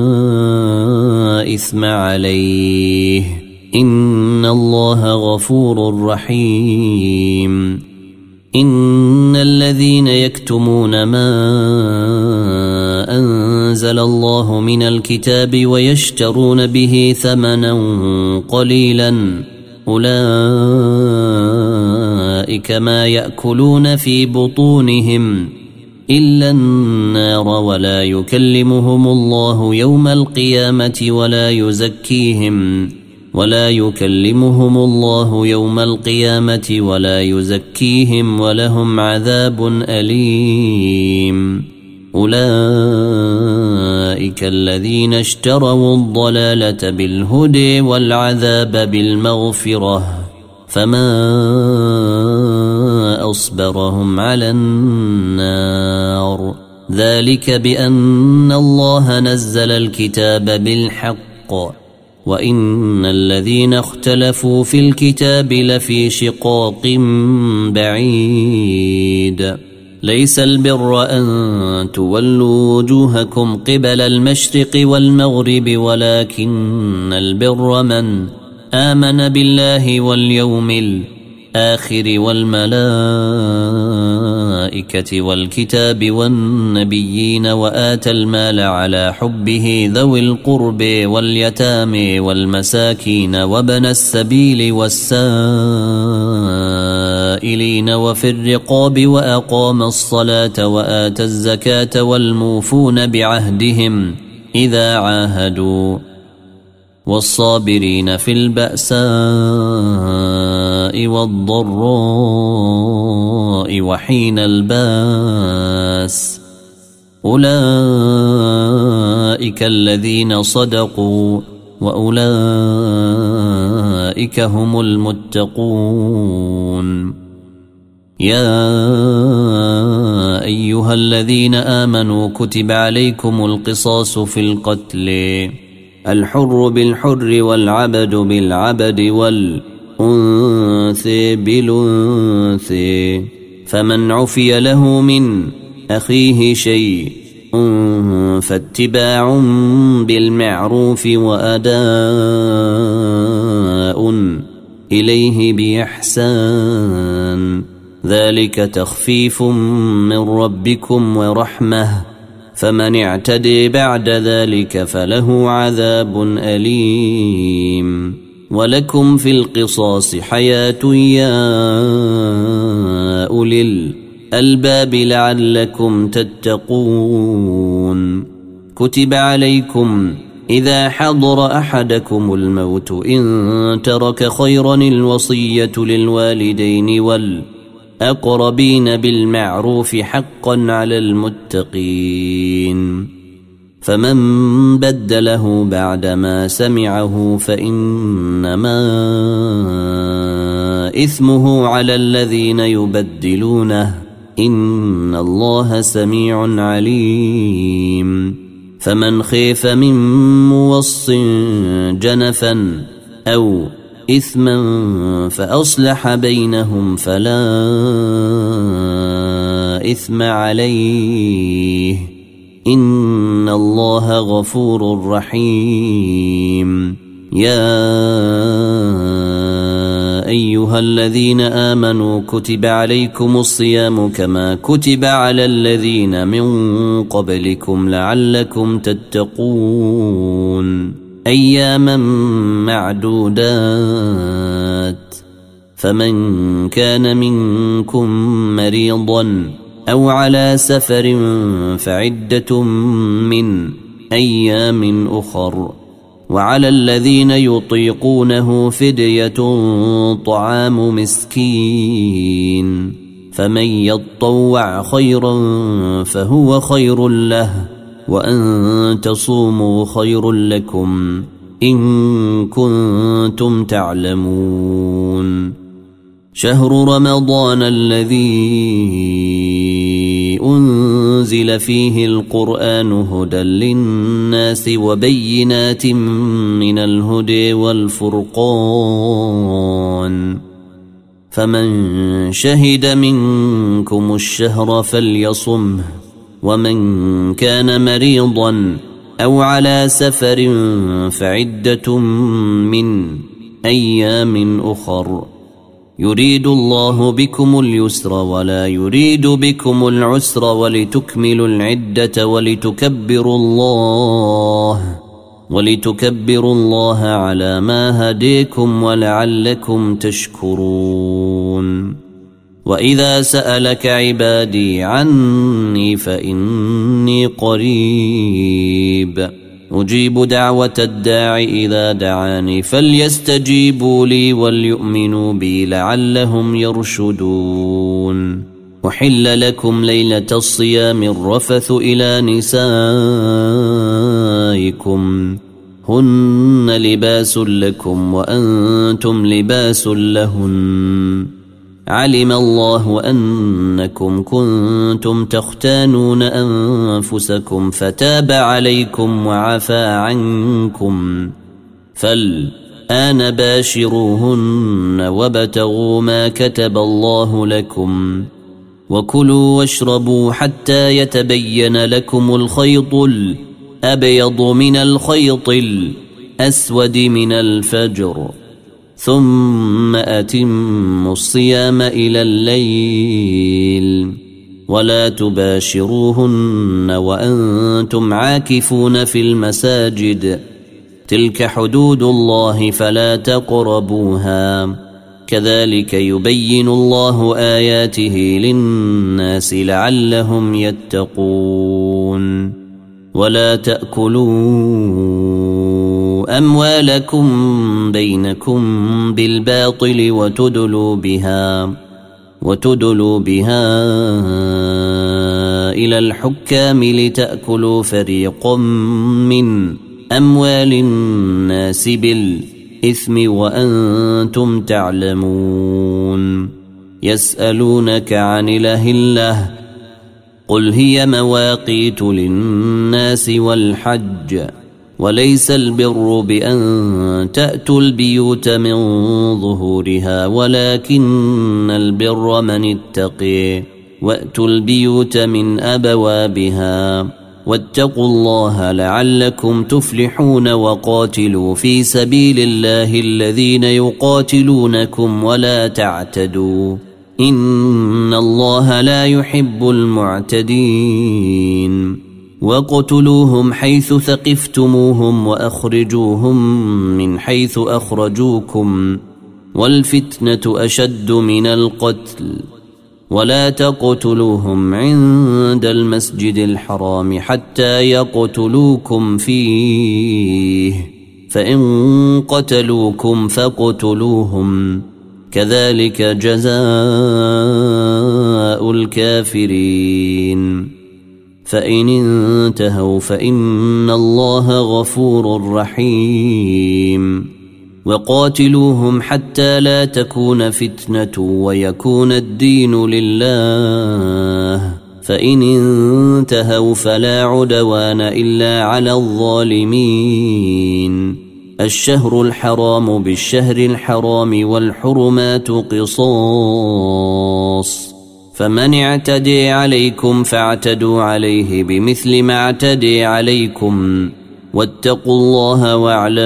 إثم عليه إن الله غفور رحيم. إن الذين يكتمون ما أنزل أنزل الله من الكتاب ويشترون به ثمنا قليلا أولئك ما يأكلون في بطونهم إلا النار ولا يكلمهم الله يوم القيامة ولا يزكيهم ولا يكلمهم الله يوم القيامة ولا يزكيهم ولهم عذاب أليم أولئك الذين اشتروا الضلالة بالهدى والعذاب بالمغفرة فما أصبرهم على النار ذلك بأن الله نزل الكتاب بالحق وإن الذين اختلفوا في الكتاب لفي شقاق بعيد ليس البر أن تولوا وجوهكم قبل المشرق والمغرب ولكن البر من آمن بالله واليوم الآخر والملائكة والكتاب والنبيين وآتى المال على حبه ذوي القرب واليتامى والمساكين وابن السبيل والسائلين وفي الرقاب وأقام الصلاة وآتى الزكاة والموفون بعهدهم إذا عاهدوا والصابرين في البأساء والضراء وحين الباس أولئك الذين صدقوا وأولئك هم المتقون يا أيها الذين آمنوا كتب عليكم القصاص في القتل الحر بالحر والعبد بالعبد والأنثى بالأنثى فمن عفي له من أخيه شيء فاتباع بالمعروف وأداء إليه بإحسان ذلك تخفيف من ربكم ورحمة فمن اعتدي بعد ذلك فله عذاب أليم ولكم في القصاص حياة يا أولي الألباب لعلكم تتقون كتب عليكم إذا حضر أحدكم الموت إن ترك خيرا الوصية للوالدين والأقربين بالمعروف حقا على المتقين فمن بدله بعدما سمعه فإنما إثمه على الذين يبدلونه إن الله سميع عليم فمن خيف من موص جنفا أو إثما فأصلح بينهم فلا إثم عليه إن الله غفور رحيم يا أيها الذين آمنوا كتب عليكم الصيام كما كتب على الذين من قبلكم لعلكم تتقون أياما معدودات فمن كان منكم مريضا أو على سفر فعدة من أيام أخر وعلى الذين يطيقونه فدية طعام مسكين فمن يطوع خيرا فهو خير له وأن تصوموا خير لكم إن كنتم تعلمون شهر رمضان الذي أنزل فيه القرآن هدى للناس وبينات من الهدى والفرقان فمن شهد منكم الشهر فليصمه ومن كان مريضا أو على سفر فعدة من أيام أخر يريد الله بكم اليسر ولا يريد بكم العسر ولتكملوا العدة ولتكبروا الله ولتكبروا الله على ما هديكم ولعلكم تشكرون. وإذا سألك عبادي عني فإني قريب أجيب دعوة الداع إذا دعاني فليستجيبوا لي وليؤمنوا بي لعلهم يرشدون. أحل لكم ليلة الصيام الرفث إلى نسائكم هن لباس لكم وأنتم لباس لهن علم الله أنكم كنتم تختانون أنفسكم فتاب عليكم وعفى عنكم فالآن باشروهن وابتغوا ما كتب الله لكم وكلوا واشربوا حتى يتبين لكم الخيط الأبيض من الخيط الأسود من الفجر ثم أتموا الصيام إلى الليل ولا تباشروهن وأنتم عاكفون في المساجد تلك حدود الله فلا تقربوها كذلك يبين الله آياته للناس لعلهم يتقون. ولا تأكلوا أموالكم بينكم بالباطل وتدلوا بها وتدلوا بها إلى الحكام لتأكلوا فريقا من أموال الناس بالإثم وأنتم تعلمون. يسألونك عن الأهلة قل هي مواقيت للناس والحج وليس البر بأن تأتوا البيوت من ظهورها ولكن البر من اتقي وأتوا البيوت من أبوابها واتقوا الله لعلكم تفلحون. وقاتلوا في سبيل الله الذين يقاتلونكم ولا تعتدوا إن الله لا يحب المعتدين. وقتلوهم حيث ثقفتموهم وأخرجوهم من حيث أخرجوكم والفتنة أشد من القتل ولا تقتلوهم عند المسجد الحرام حتى يقتلوكم فيه فإن قتلوكم فاقتلوهم كذلك جزاء الكافرين. فإن انتهوا فإن الله غفور رحيم. وقاتلوهم حتى لا تكون فتنة ويكون الدين لله فإن انتهوا فلا عدوان إلا على الظالمين. الشهر الحرام بالشهر الحرام والحرمات قصاص فمن اعتدي عليكم فاعتدوا عليه بمثل ما اعتدي عليكم واتقوا الله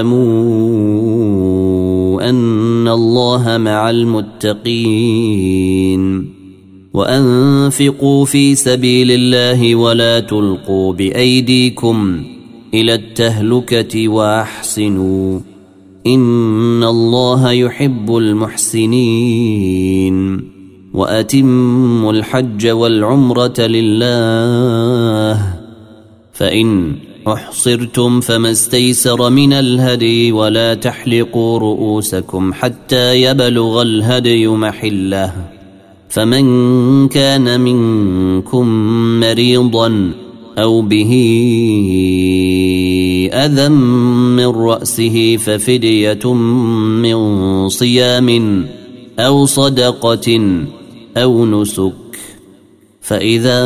واعلموا أن الله مع المتقين. وأنفقوا في سبيل الله ولا تلقوا بأيديكم إلى التهلكة وأحسنوا إن الله يحب المحسنين. وأتموا الحج والعمرة لله فإن أحصرتم فما استيسر من الهدي ولا تحلقوا رؤوسكم حتى يبلغ الهدي محله فمن كان منكم مريضا أو به أذى من رأسه ففدية من صيام أو صدقة أو نسك فإذا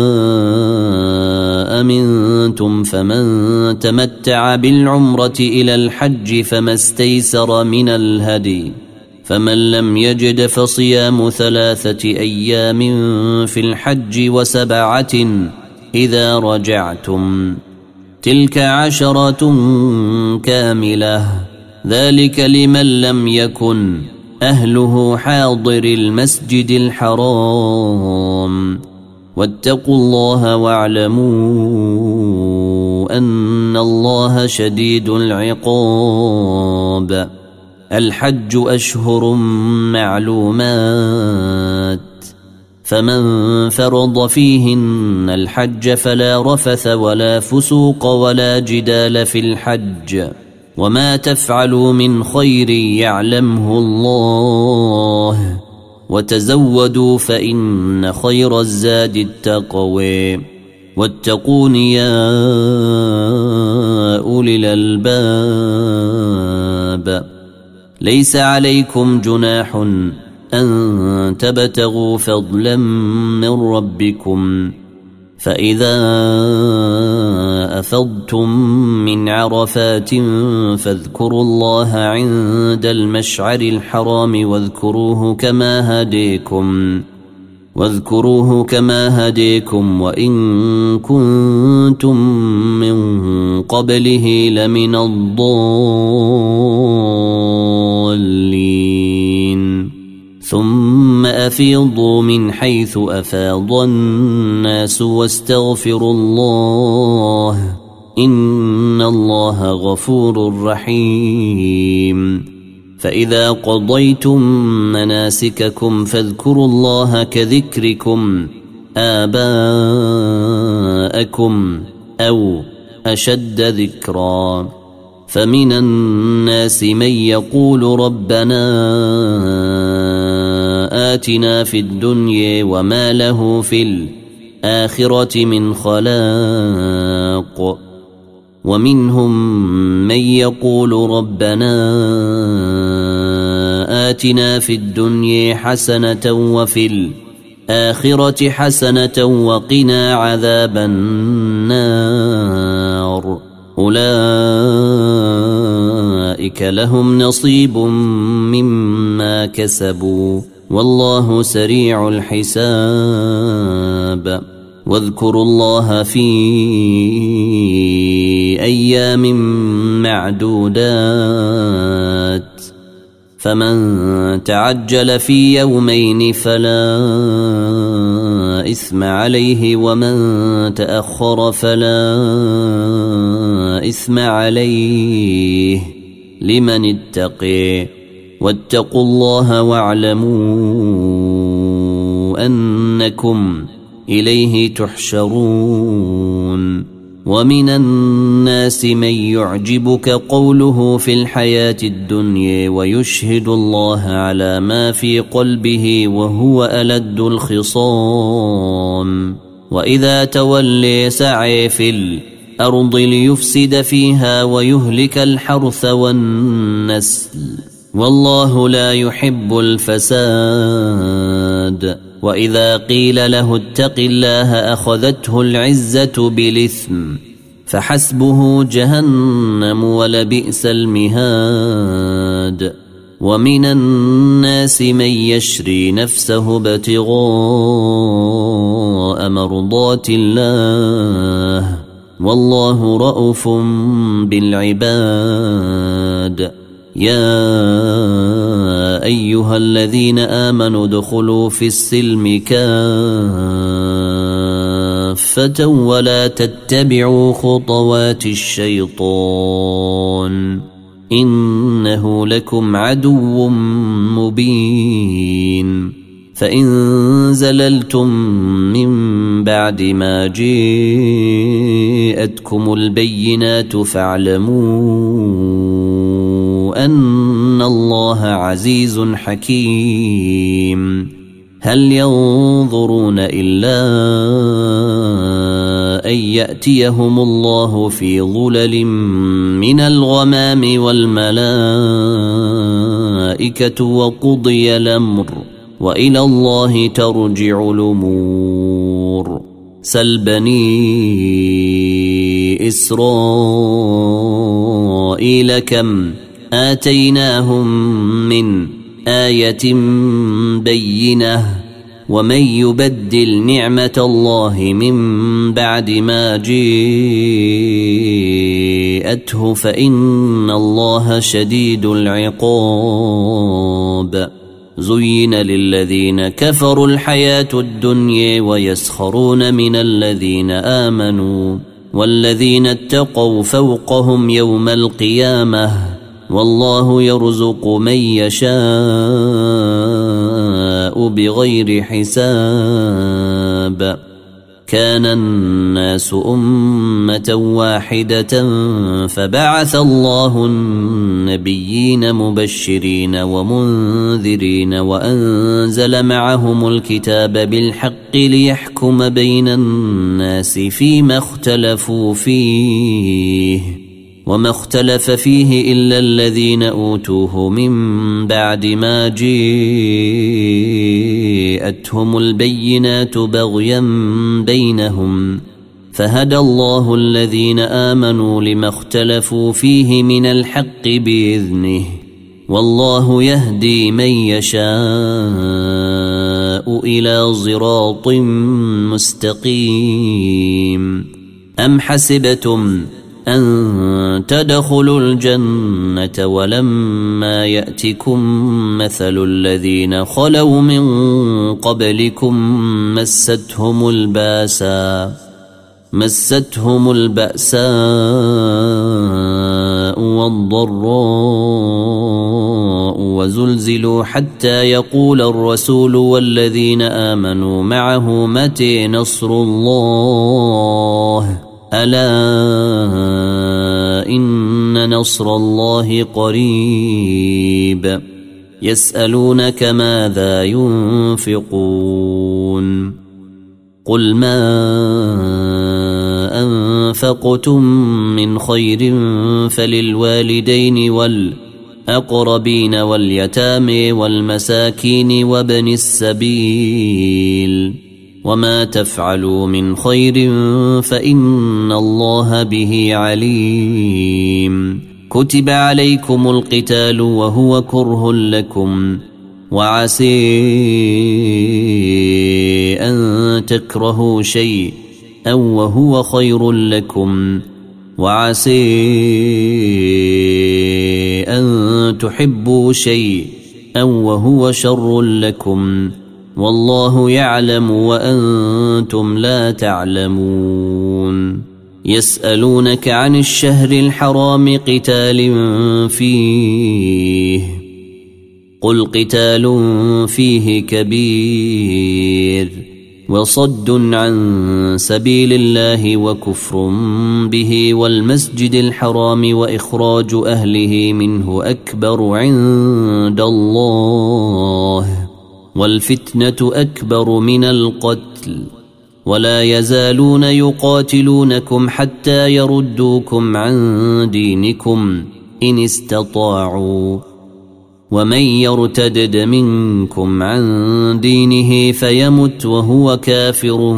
أمنتم فمن تمتع بالعمرة إلى الحج فما استيسر من الهدي فمن لم يجد فصيام ثلاثة أيام في الحج وسبعة إذا رجعتم تلك عشرة كاملة ذلك لمن لم يكن أهله حاضر المسجد الحرام واتقوا الله واعلموا أن الله شديد العقاب. الحج أشهر معلومات فمن فرض فيهن الحج فلا رفث ولا فسوق ولا جدال في الحج وما تفعلوا من خير يعلمه الله وتزودوا فإن خير الزاد التقوى واتقون يا أولي الألباب. ليس عليكم جناح أن تبتغوا فضلا من ربكم فإذا أفضتم من عرفات فاذكروا الله عند المشعر الحرام واذكروه كما هديكم واذكروه كما هديكم وإن كنتم من قبله لمن الضالين. ثم أفيضوا من حيث أفاض الناس واستغفروا الله إن الله غفور رحيم. فإذا قضيتم مناسككم فاذكروا الله كذكركم آباءكم أو أشد ذكرا. فمن الناس من يقول ربنا آتنا في الدنيا وما له في الآخرة من خلاق ومنهم من يقول ربنا آتنا في الدنيا حسنة وفي الآخرة حسنة وقنا عذاب النار. أولئك لهم نصيب مما كسبوا والله سريع الحساب. واذكروا الله في أيام معدودات فمن تعجل في يومين فلا إثم عليه ومن تأخر فلا إثم عليه لمن اتقي. واتقوا الله واعلموا أنكم إليه تحشرون. ومن الناس من يعجبك قوله في الحياة الدنيا ويشهد الله على ما في قلبه وهو ألد الخصام وإذا تولي سعي في الأرض ليفسد فيها ويهلك الحرث والنسل والله لا يحب الفساد. وإذا قيل له اتق الله أخذته العزة بالإثم فحسبه جهنم ولبئس المهاد. ومن الناس من يشري نفسه ابتغاء مرضات الله والله رؤوف بالعباد. يا أيها الذين آمنوا ادخلوا في السلم كافة ولا تتبعوا خطوات الشيطان إنه لكم عدو مبين. فإن زللتم من بعد ما جاءتكم البينات فاعلموا أن الله عزيز حكيم. هل ينظرون إلا أن يأتيهم الله في ظلل من الغمام والملائكة وقضي الأمر وإلى الله ترجع الأمور. سل بني إسرائيل كم آتيناهم من آية بينة ومن يبدل نعمة الله من بعد ما جاءته فإن الله شديد العقاب. زين للذين كفروا الحياة الدنيا ويسخرون من الذين آمنوا والذين اتقوا فوقهم يوم القيامة والله يرزق من يشاء بغير حساب. كان الناس أمة واحدة فبعث الله النبيين مبشرين ومنذرين وأنزل معهم الكتاب بالحق ليحكم بين الناس فيما اختلفوا فيه وما اختلف فيه إلا الذين أوتوه من بعد ما جاءتهم البينات بغيا بينهم فهدى الله الذين آمنوا لما اختلفوا فيه من الحق بإذنه والله يهدي من يشاء إلى صراط مستقيم. أم حسبتم أن تدخلوا الجنة ولما يأتكم مثل الذين خلوا من قبلكم مستهم الباساء مستهم البأساء والضراء وزلزلوا حتى يقول الرسول والذين آمنوا معه متى نصر الله ألا إن نصر الله قريب. يسألونك ماذا ينفقون قل ما أنفقتم من خير فللوالدين والأقربين واليتامى والمساكين وابن السبيل وما تفعلوا من خير فإن الله به عليم. كتب عليكم القتال وهو كره لكم وعسى أن تكرهوا شيئا وهو خير لكم وعسى أن تحبوا شيئا وهو شر لكم والله يعلم وأنتم لا تعلمون. يسألونك عن الشهر الحرام قتال فيه قل قتال فيه كبير وصد عن سبيل الله وكفر به والمسجد الحرام وإخراج أهله منه أكبر عند الله والفتنة أكبر من القتل ولا يزالون يقاتلونكم حتى يردوكم عن دينكم إن استطاعوا ومن يرتدد منكم عن دينه فيمت وهو كافر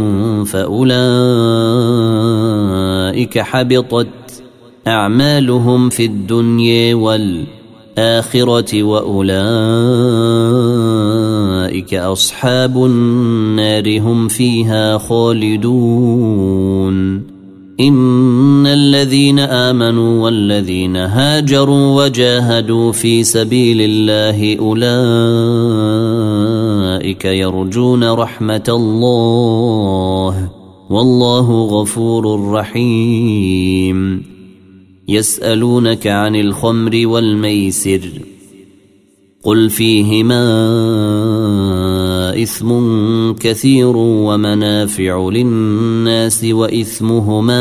فأولئك حبطت أعمالهم في الدنيا والآخرة وأولئك أصحاب النار هم فيها خالدون. إن الذين آمنوا والذين هاجروا وجاهدوا في سبيل الله أولئك يرجون رحمة الله والله غفور رحيم. يسألونك عن الخمر والميسر قل فيهما إثم كثير ومنافع للناس وإثمهما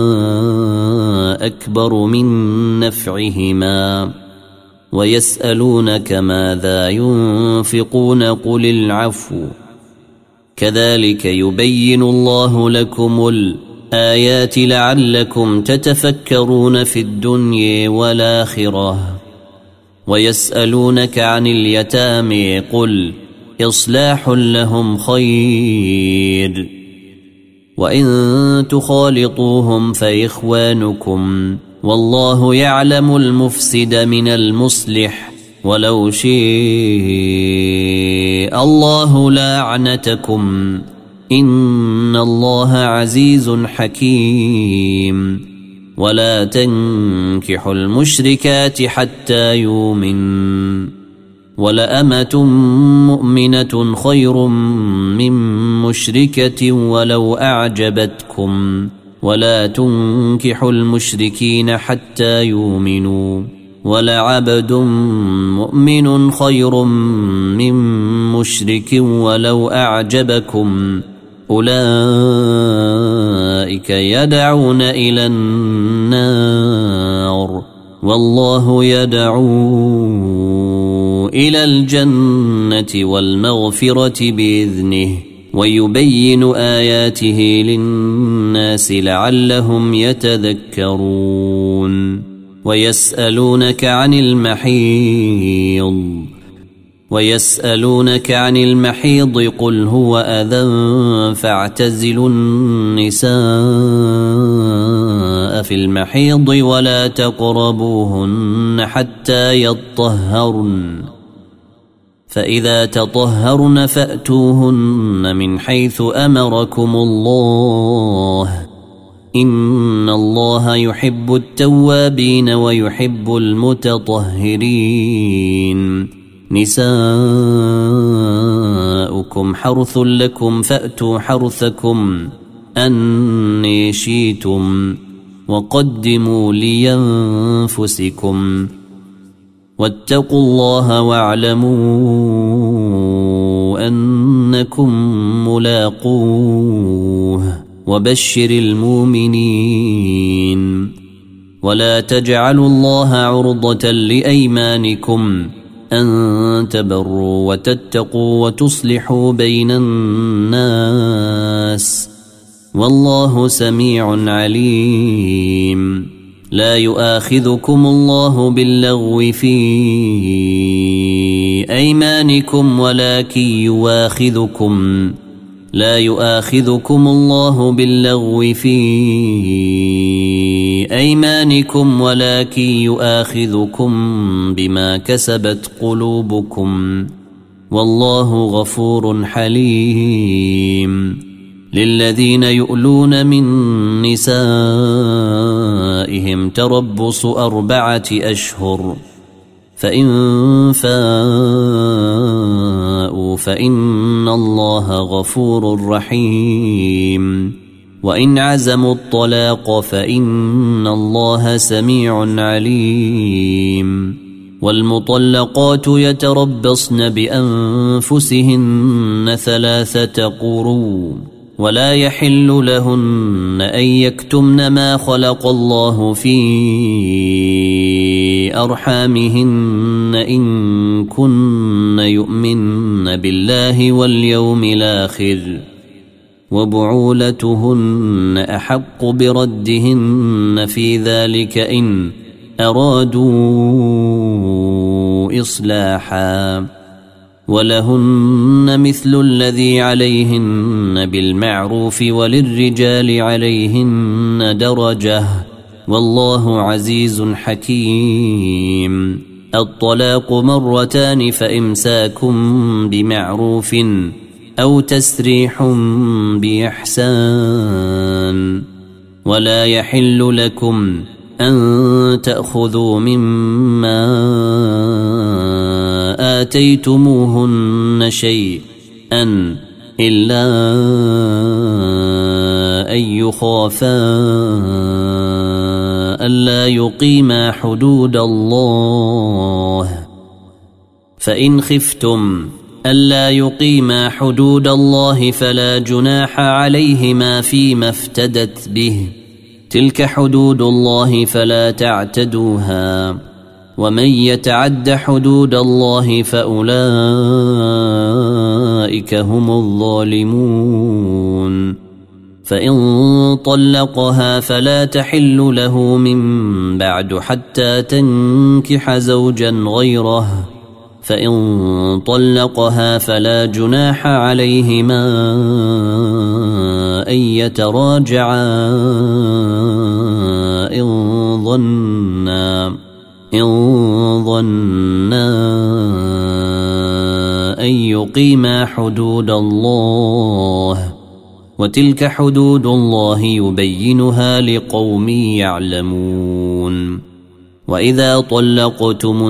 أكبر من نفعهما ويسألونك ماذا ينفقون قل العفو كذلك يبين الله لكم الآيات لعلكم تتفكرون في الدنيا والآخرة. ويسألونك عن اليتامى قل إصلاح لهم خير وإن تخالطوهم فإخوانكم والله يعلم المفسد من المصلح ولو شاء الله لأعنتكم إن الله عزيز حكيم ولا تنكحوا المشركات حتى يؤمنوا ولأمة مؤمنة خير من مشركة ولو أعجبتكم ولا تنكحوا المشركين حتى يؤمنوا ولعبد مؤمن خير من مشرك ولو أعجبكم أولئك يدعون إلى النار والله يدعو إلى الجنة والمغفرة بإذنه ويبين آياته للناس لعلهم يتذكرون ويسألونك عن المحيض ويسألونك عن المحيض قل هو أذى فاعتزلوا النساء في المحيض ولا تقربوهن حتى يطهرن فإذا تطهرن فأتوهن من حيث أمركم الله إن الله يحب التوابين ويحب المتطهرين نساؤكم حرث لكم فأتوا حرثكم أني شئتم وقدموا لأنفسكم واتقوا الله واعلموا أنكم ملاقوه وبشر المؤمنين ولا تجعلوا الله عرضة لأيمانكم أن تبروا وتتقوا وتصلحوا بين الناس والله سميع عليم لا يؤاخذكم الله باللغو في أيمانكم ولكن يؤاخذكم لا يؤاخذكم الله باللغو في أيمانكم ولكن يؤاخذكم بما كسبت قلوبكم والله غفور حليم للذين يؤلون من نسائهم تربص أربعة أشهر فإن فاءوا فإن الله غفور رحيم وإن عزموا الطلاق فإن الله سميع عليم والمطلقات يتربصن بأنفسهن ثلاثة قروء ولا يحل لهن أن يكتمن ما خلق الله في أرحامهن إن كن يؤمن بالله واليوم الآخر وبعولتهن أحق بردهن في ذلك إن أرادوا إصلاحا ولهن مثل الذي عليهن بالمعروف وللرجال عليهن درجة والله عزيز حكيم الطلاق مرتان فإمساكم بمعروف أو تسريح بإحسان ولا يحل لكم أن تأخذوا مما آتيتموهن شيئا إلا أن يخافا ألا يقيما حدود الله فإن خفتم ألا يقيما حدود الله فلا جناح عليهما فيما افتدت به تلك حدود الله فلا تعتدوها ومن يتعد حدود الله فأولئك هم الظالمون فإن طلقها فلا تحل له من بعد حتى تنكح زوجا غيره فإن طلقها فلا جناح عليهما أن يتراجعا إن ظنا إن ظنا أن يقيما حدود الله وتلك حدود الله يبينها لقوم يعلمون وإذا طلقتم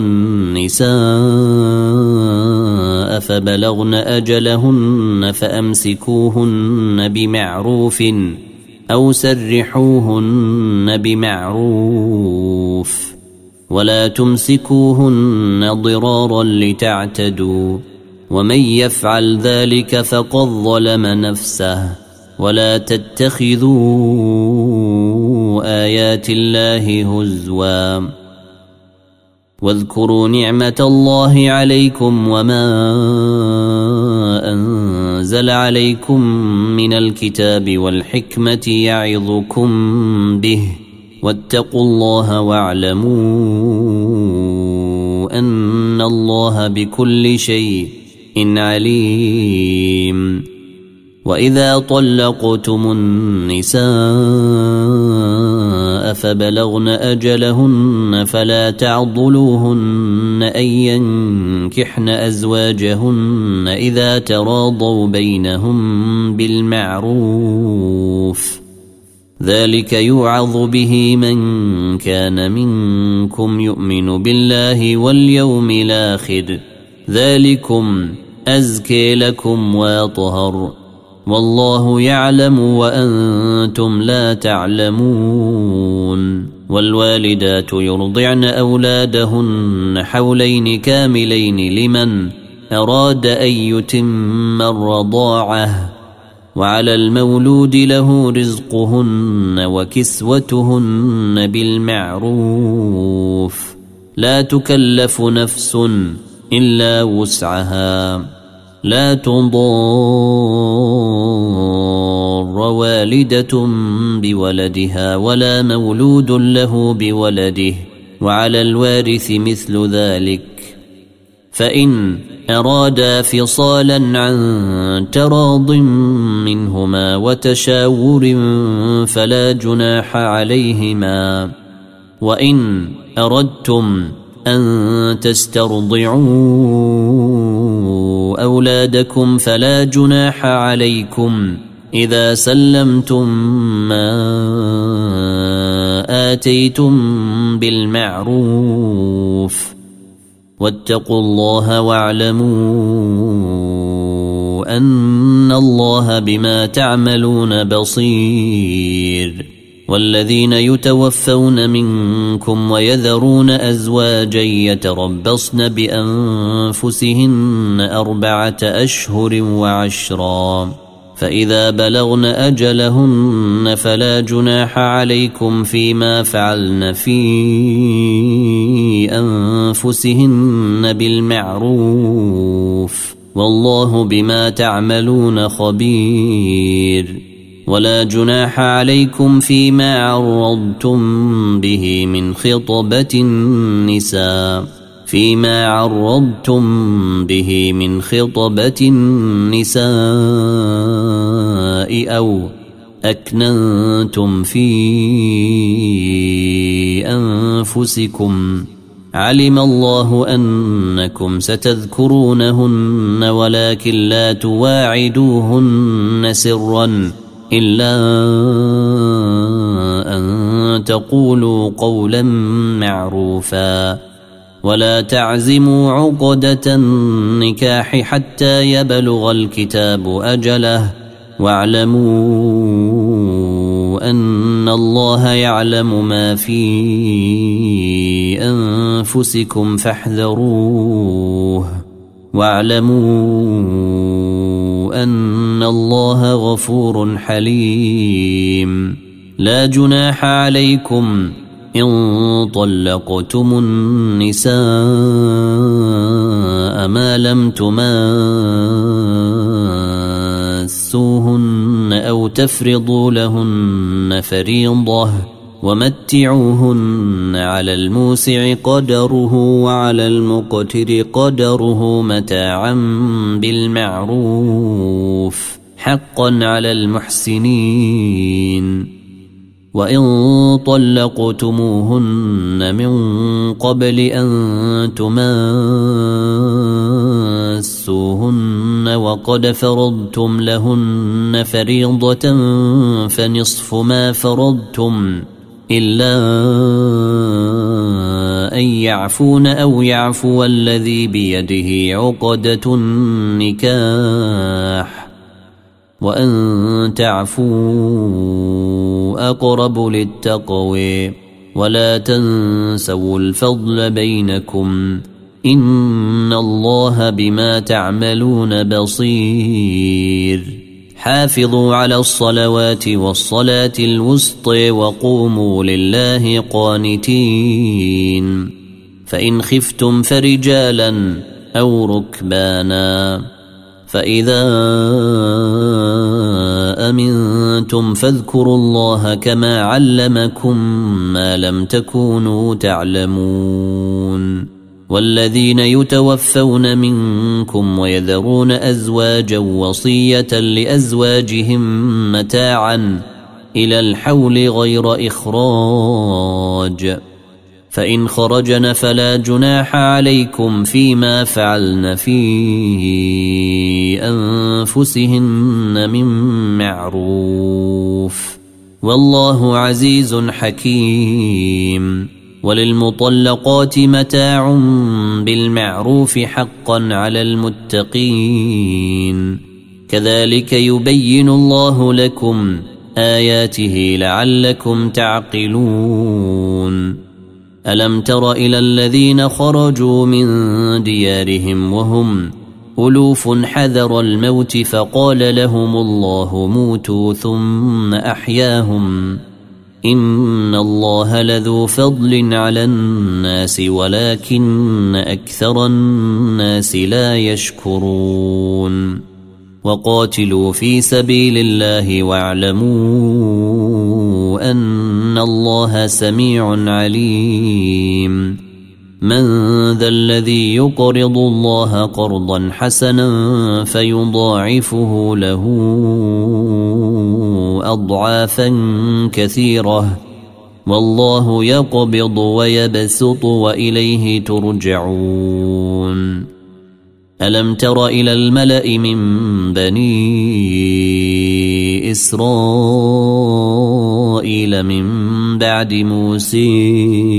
النساء فبلغن أجلهن فأمسكوهن بمعروف أو سرحوهن بمعروف ولا تمسكوهن ضرارا لتعتدوا ومن يفعل ذلك فقد ظلم نفسه ولا تتخذوا آيات الله هزوا واذكروا نعمة الله عليكم وما أنزل عليكم من الكتاب والحكمة يعظكم به واتقوا الله واعلموا أن الله بكل شيء إن عليم وإذا طلقتم النساء فبلغن أجلهن فلا تعضلوهن أن ينكحن أزواجهن إذا تراضوا بينهم بالمعروف ذلك يوعظ به من كان منكم يؤمن بالله واليوم الآخر ذلكم أزكي لكم وأطهر والله يعلم وأنتم لا تعلمون والوالدات يرضعن أولادهن حولين كاملين لمن أراد أن يتم الرضاعة وعلى المولود له رزقهن وكسوتهن بالمعروف لا تكلف نفس إلا وسعها لا تضار والدة بولدها ولا مولود له بولده وعلى الوارث مثل ذلك فإن أرادا فصالا عن تراض منهما وتشاور فلا جناح عليهما وإن أردتم أن تسترضعوا أولادكم فلا جناح عليكم إذا سلمتم ما آتيتم بالمعروف واتقوا الله واعلموا أن الله بما تعملون بصير والذين يتوفون منكم ويذرون أزواجا يتربصن بأنفسهن أربعة أشهر وعشرا فإذا بلغن أجلهن فلا جناح عليكم فيما فعلن في أنفسهن بالمعروف والله بما تعملون خبير ولا جناح عليكم فيما عرضتم به من خطبة النساء فيما عرضتم به من خطبة النساء أو أكننتم في أنفسكم علم الله أنكم ستذكرونهن ولكن لا تواعدوهن سرا إلا أن تقولوا قولا معروفا ولا تعزموا عقدة النكاح حتى يبلغ الكتاب أجله واعلموا أن الله يعلم ما في أنفسكم فاحذروه واعلموا أن الله غفور حليم لا جناح عليكم إن طلقتم النساء ما لم تماسوهن أو تفرضوا لهن فريضة ومتعوهن على الموسع قدره وعلى المقتر قدره متاعا بالمعروف حقا على المحسنين وإن طلقتموهن من قبل أن تماسوهن وقد فرضتم لهن فريضة فنصف ما فرضتم إلا أن يعفون أو يعفو الذي بيده عقدة النكاح وأن تعفوا أقرب للتقوى ولا تنسوا الفضل بينكم إن الله بما تعملون بصير حافظوا على الصلوات والصلاة الوسطى وقوموا لله قانتين فإن خفتم فرجالا أو ركبانا فإذا أمنتم فاذكروا الله كما علمكم ما لم تكونوا تعلمون والذين يتوفون منكم ويذرون أزواجا وصية لأزواجهم متاعا إلى الحول غير إخراج فإن خرجن فلا جناح عليكم فيما فعلن في أنفسهن من معروف والله عزيز حكيم وللمطلقات متاع بالمعروف حقا على المتقين كذلك يبين الله لكم آياته لعلكم تعقلون ألم تر إلى الذين خرجوا من ديارهم وهم ألوف حذر الموت فقال لهم الله موتوا ثم أحياهم إن الله لذو فضل على الناس ولكن أكثر الناس لا يشكرون وقاتلوا في سبيل الله واعلموا أن الله سميع عليم من ذا الذي يقرض الله قرضا حسنا فيضاعفه له أضعافا كثيرة والله يقبض ويبسط وإليه ترجعون ألم تر إلى الملأ من بني إسرائيل من بعد موسى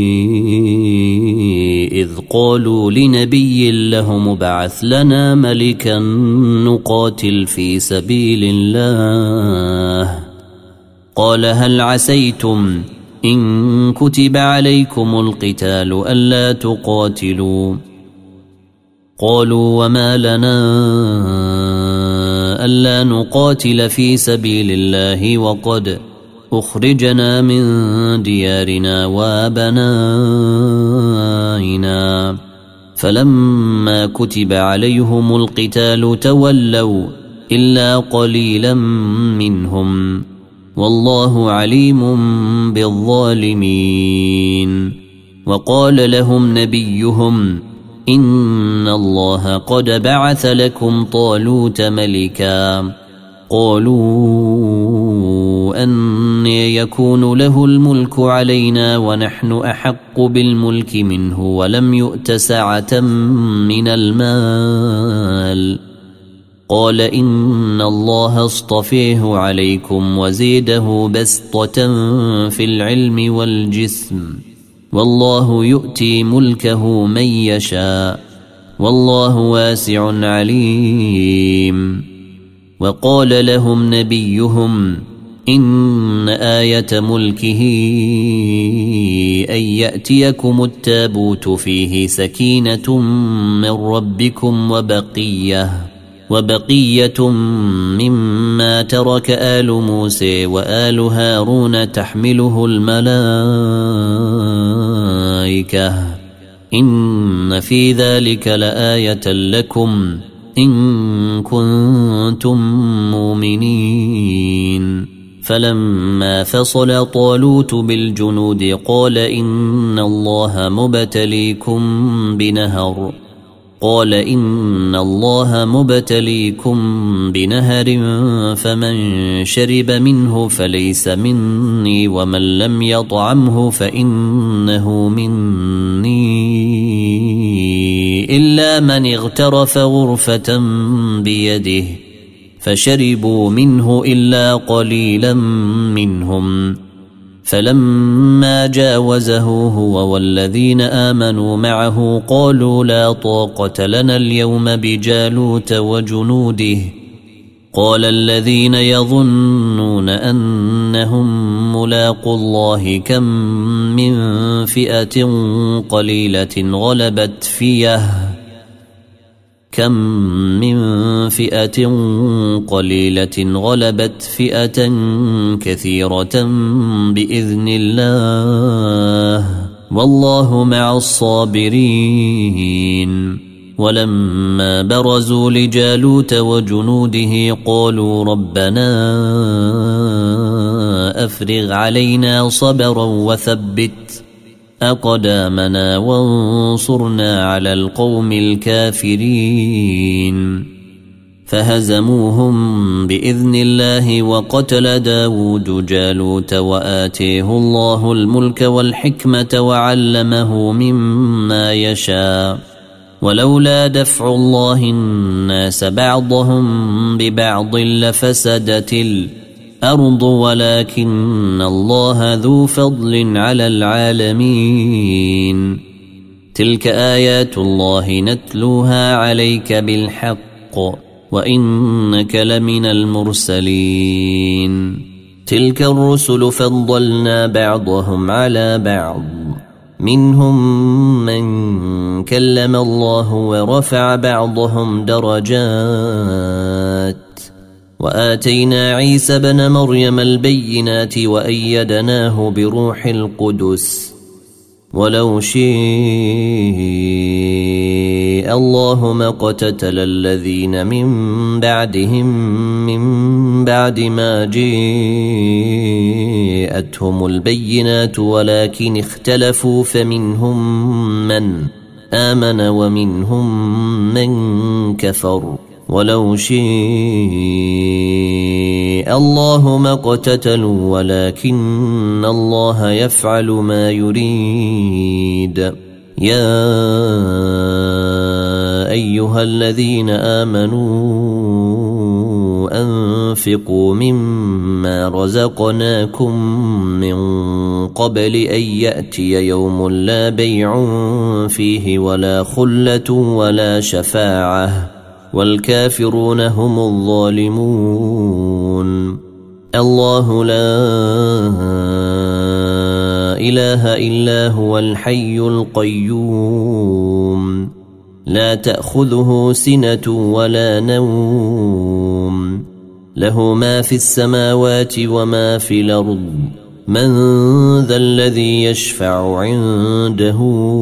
إذ قالوا لنبي له مبعث لنا ملكا نقاتل في سبيل الله قال هل عسيتم إن كتب عليكم القتال ألا تقاتلوا قالوا وما لنا ألا نقاتل في سبيل الله وقد أخرجنا من ديارنا وأبنائنا فلما كتب عليهم القتال تولوا إلا قليلا منهم والله عليم بالظالمين وقال لهم نبيهم إن الله قد بعث لكم طالوت ملكا قالوا أن يكون له الملك علينا ونحن أحق بالملك منه ولم يؤت سعة من المال قال إن الله اصطفيه عليكم وزيده بسطة في العلم والجسم والله يؤتي ملكه من يشاء والله واسع عليم وقال لهم نبيهم إن آية ملكه أن يأتيكم التابوت فيه سكينة من ربكم وبقية وبقية مما ترك آل موسى وآل هارون تحمله الملائكة إن في ذلك لآية لكم إن كنتم مؤمنين فلما فصل طالوت بالجنود قال إن الله مبتليكم بنهر قال إن الله مبتليكم بنهر فمن شرب منه فليس مني ومن لم يطعمه فإنه مني إلا من اغترف غرفة بيده فشربوا منه إلا قليلا منهم فلما جاوزه هو والذين آمنوا معه قالوا لا طاقة لنا اليوم بجالوت وجنوده قال الذين يظنون أنهم ملاقوا الله كم من فئة قليلة غلبت فيه كم من فئة قليلة غلبت فئة كثيرة بإذن الله والله مع الصابرين ولما برزوا لجالوت وجنوده قالوا ربنا أفرغ علينا صبرا وثبت أقدامنا وانصرنا على القوم الكافرين فهزموهم بإذن الله وقتل داود جالوت وآتيه الله الملك والحكمة وعلمه مما يشاء ولولا دفع الله الناس بعضهم ببعض لفسدت الأرض ولكن الله ذو فضل على العالمين تلك آيات الله نتلوها عليك بالحق وإنك لمن المرسلين تلك الرسل فضلنا بعضهم على بعض منهم من كلم الله ورفع بعضهم درجات وآتينا عيسى بن مريم البينات وأيدناه بروح القدس ولو شاء الله ما اقتتل الذين من بعدهم من بعد ما جاءتهم البينات ولكن اختلفوا فمنهم من آمن ومنهم من كفر ولو شاء الله ما اقتتلوا ولكن الله يفعل ما يريد يا أيها الذين آمنوا أنفقوا مما رزقناكم من قبل أن يأتي يوم لا بيع فيه ولا خلة ولا شفاعة والكافرون هم الظالمون الله لا إله إلا هو الحي القيوم لا تأخذه سنة ولا نوم له ما في السماوات وما في الأرض من ذا الذي يشفع عنده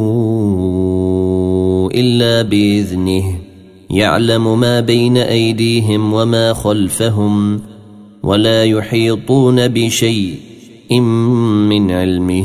إلا بإذنه يعلم ما بين أيديهم وما خلفهم ولا يحيطون بشيء من علمه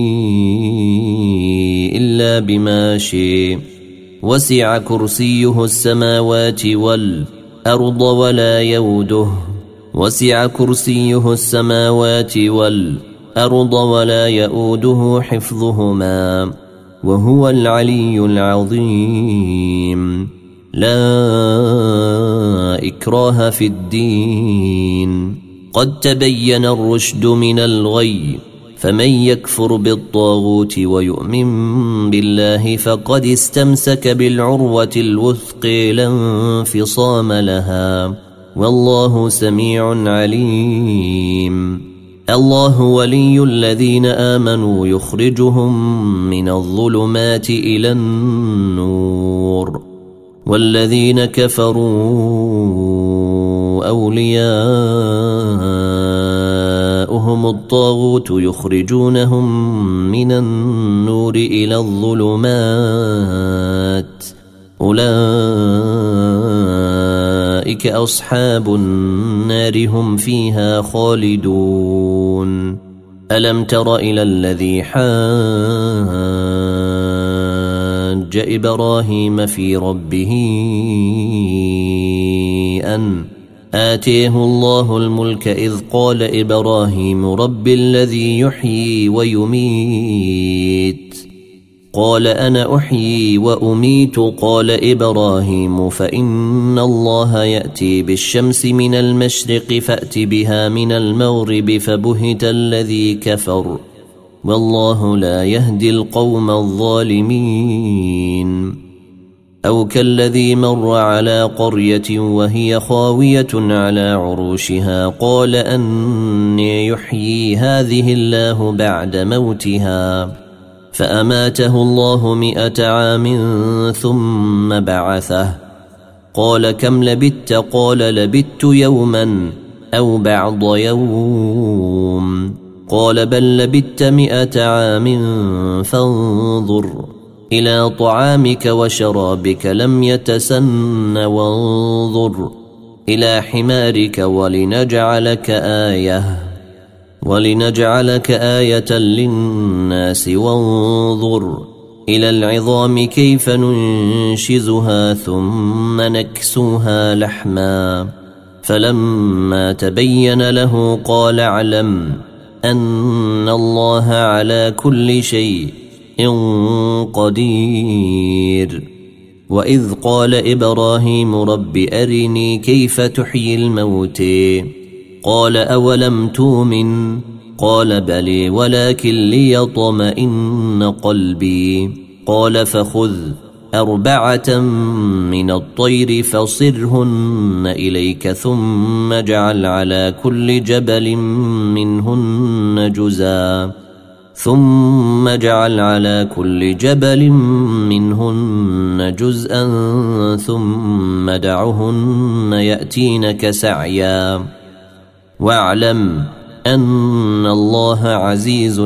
إلا بما شاء وسع كرسيه السماوات والأرض ولا يؤوده وسع كرسيه السماوات والأرض ولا يؤوده حفظهما وهو العلي العظيم لا إكراه في الدين قد تبين الرشد من الغي فمن يكفر بالطاغوت ويؤمن بالله فقد استمسك بالعروة الوثقى لا انفصام لها والله سميع عليم الله ولي الذين آمنوا يخرجهم من الظلمات إلى النور والذين كفروا أولياؤهم الطاغوت يخرجونهم من النور إلى الظلمات أولئك أصحاب النار هم فيها خالدون ألم تر إلى الذي حاج حج إبراهيم في ربه أن آتيه الله الملك إذ قال إبراهيم رب الذي يحيي ويميت قال أنا أحيي وأميت قال إبراهيم فإن الله يأتي بالشمس من المشرق فأت بها من المغرب فبهت الذي كفر والله لا يهدي القوم الظالمين أو كالذي مر على قرية وهي خاوية على عروشها قال أني يحيي هذه الله بعد موتها فأماته الله مئة عام ثم بعثه قال كم لبثت قال لبثت يوما أو بعض يوم قال بل لبثت مئة عام فانظر إلى طعامك وشرابك لم يتسن وانظر إلى حمارك ولنجعلك آية ولنجعلك آية للناس وانظر إلى العظام كيف ننشزها ثم نكسوها لحما فلما تبين له قال اعلم أن الله على كل شيء قدير وإذ قال إبراهيم رب أرني كيف تحيي الموت قال أولم تؤمن قال بلى ولكن ليطمئن قلبي قال فخذ أربعة من الطير فصرهن إليك ثم اجعل على كل جبل منهن جزءا ثم اجعل على كل جبل منهن جزءا ثم دعهن يأتينك سعيا واعلم أن الله عزيز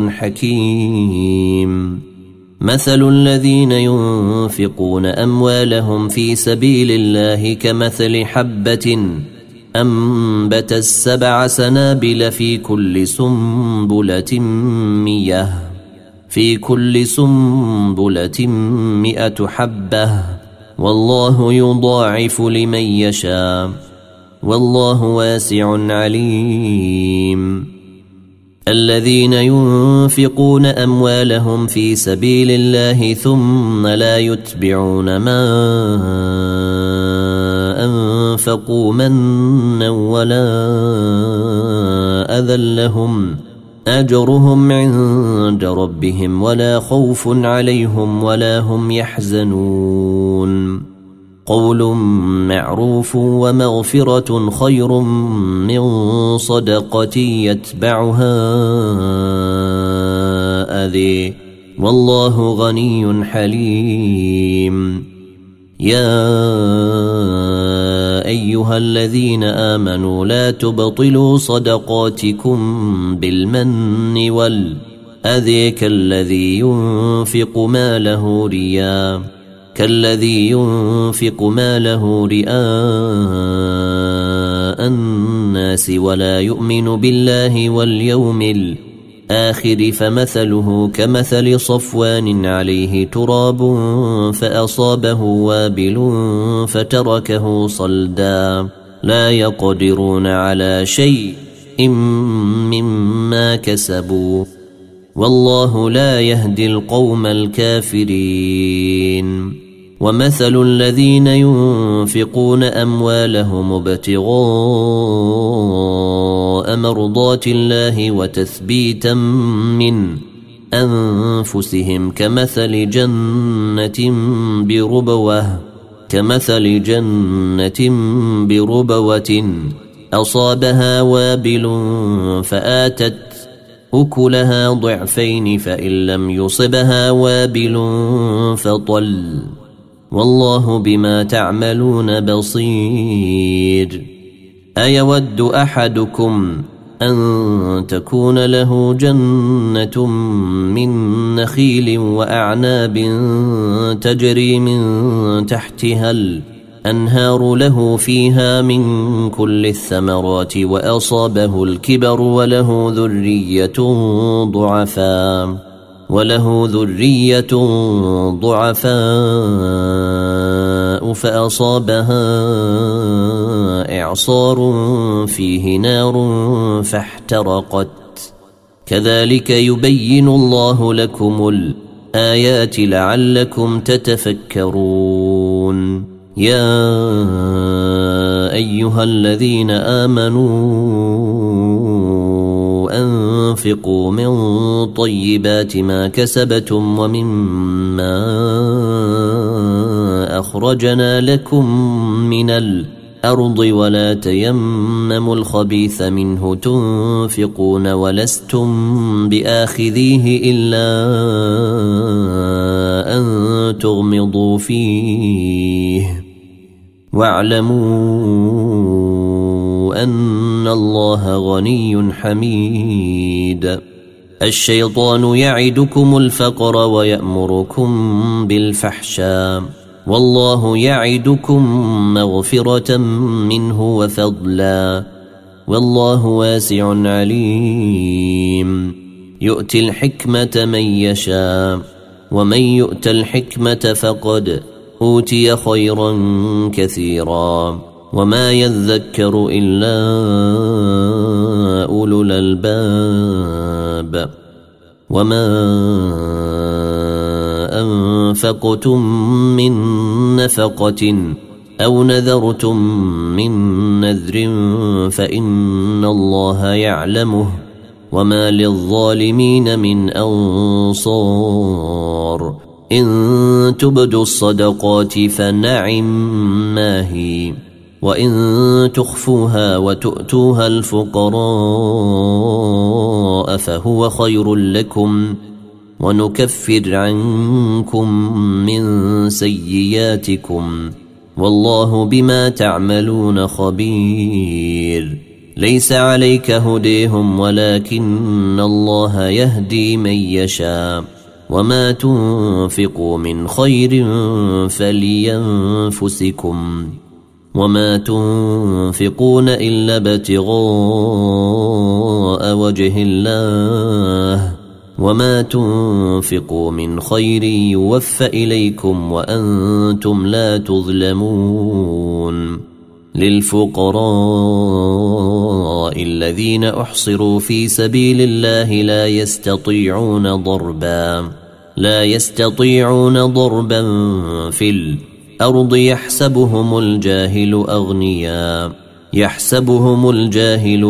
حكيم مثل الذين ينفقون أموالهم في سبيل الله كمثل حبة أنبت السبع سنابل في كل سنبلة مية في كل سنبلة مئة حبة والله يضاعف لمن يشاء والله واسع عليم الذين ينفقون أموالهم في سبيل الله ثم لا يتبعون ما أنفقوا منا ولا أذى لهم أجرهم عند ربهم ولا خوف عليهم ولا هم يحزنون قول معروف ومغفرة خير من صدقة يتبعها أذى والله غني حليم يا أيها الذين آمنوا لا تبطلوا صدقاتكم بالمن والأذى كالذي ينفق ماله رياء كالذي ينفق ماله رئاء الناس ولا يؤمن بالله واليوم الآخر فمثله كمثل صفوان عليه تراب فأصابه وابل فتركه صلدا لا يقدرون على شيء مما كسبوا والله لا يهدي القوم الكافرين ومثل الذين ينفقون أموالهم ابتغاء مرضات الله وتثبيتا من أنفسهم كمثل جنة بربوة كمثل جنة بربوة أصابها وابل فآتت أكلها ضعفين فإن لم يصبها وابل فطل والله بما تعملون بصير أيود أحدكم أن تكون له جنة من نخيل وأعناب تجري من تحتها الأنهار له فيها من كل الثمرات وأصابه الكبر وله ذرية ضعفاء وله ذرية ضعفاء فأصابها إعصار فيه نار فاحترقت كذلك يبين الله لكم الآيات لعلكم تتفكرون يا أيها الذين آمنوا أنفقوا من طيبات ما كسبتم ومما أخرجنا لكم من الأرض ولا تيمموا الخبيث منه تنفقون ولستم بآخذيه إلا أن تغمضوا فيه واعلموا أن الله غني حميد الشيطان يعدكم الفقر ويأمركم بالفحشاء والله يعدكم مغفرة منه وفضلا والله واسع عليم يؤتي الحكمة من يشاء ومن يؤت الحكمة فقد أوتي خيرا كثيرا وما يذكر إلا أولو الألباب وما أنفقتم من نفقة أو نذرتم من نذر فإن الله يعلمه وما للظالمين من أنصار إن تبدوا الصدقات فنعم ما هي وإن تخفوها وتؤتوها الفقراء فهو خير لكم ونكفر عنكم من سيئاتكم والله بما تعملون خبير ليس عليك هديهم ولكن الله يهدي من يشاء وما تنفقوا من خير فلينفسكم وما تنفقون إلا ابتغاء وجه الله وما تنفقوا من خير يوفى إليكم وأنتم لا تظلمون للفقراء الذين أحصروا في سبيل الله لا يستطيعون ضربا لا يستطيعون ضربا في الأرض يحسبهم الجاهل أغنياء يحسبهم الجاهل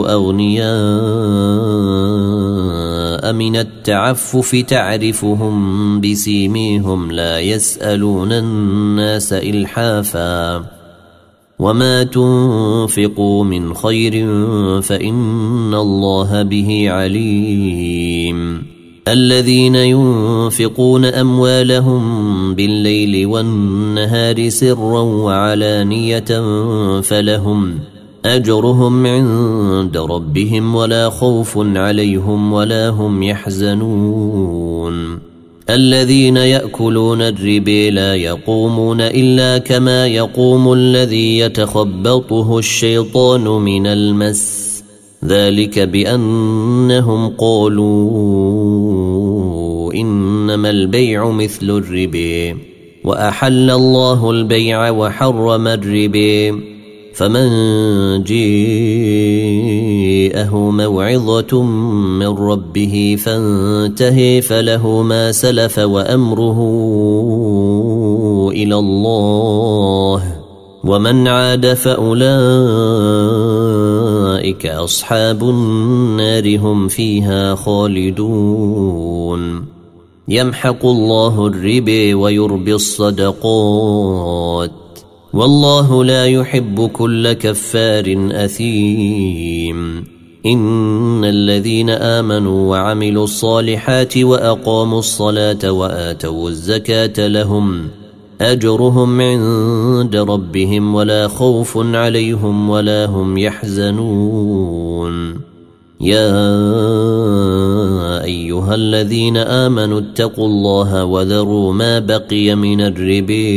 أغنياء من التعفف تعرفهم بسيميهم لا يسألون الناس إلحافا وما تنفقوا من خير فإن الله به عليم الذين ينفقون أموالهم بالليل والنهار سرا وعلانية فلهم أجرهم عند ربهم ولا خوف عليهم ولا هم يحزنون الذين يأكلون الربا لا يقومون إلا كما يقوم الذي يتخبطه الشيطان من المس ذلك بأنهم قالوا إنما البيع مثل الربا وأحل الله البيع وحرم الربا فمن جاءه موعظة من ربه فانتهى فله ما سلف وأمره إلى الله ومن عاد فأولئك أصحاب النار هم فيها خالدون يمحق الله الربا ويربي الصدقات والله لا يحب كل كفار أثيم إن الذين آمنوا وعملوا الصالحات وأقاموا الصلاة وآتوا الزكاة لهم أجرهم عند ربهم ولا خوف عليهم ولا هم يحزنون يا أيها الذين آمنوا اتقوا الله وذروا ما بقي من الربا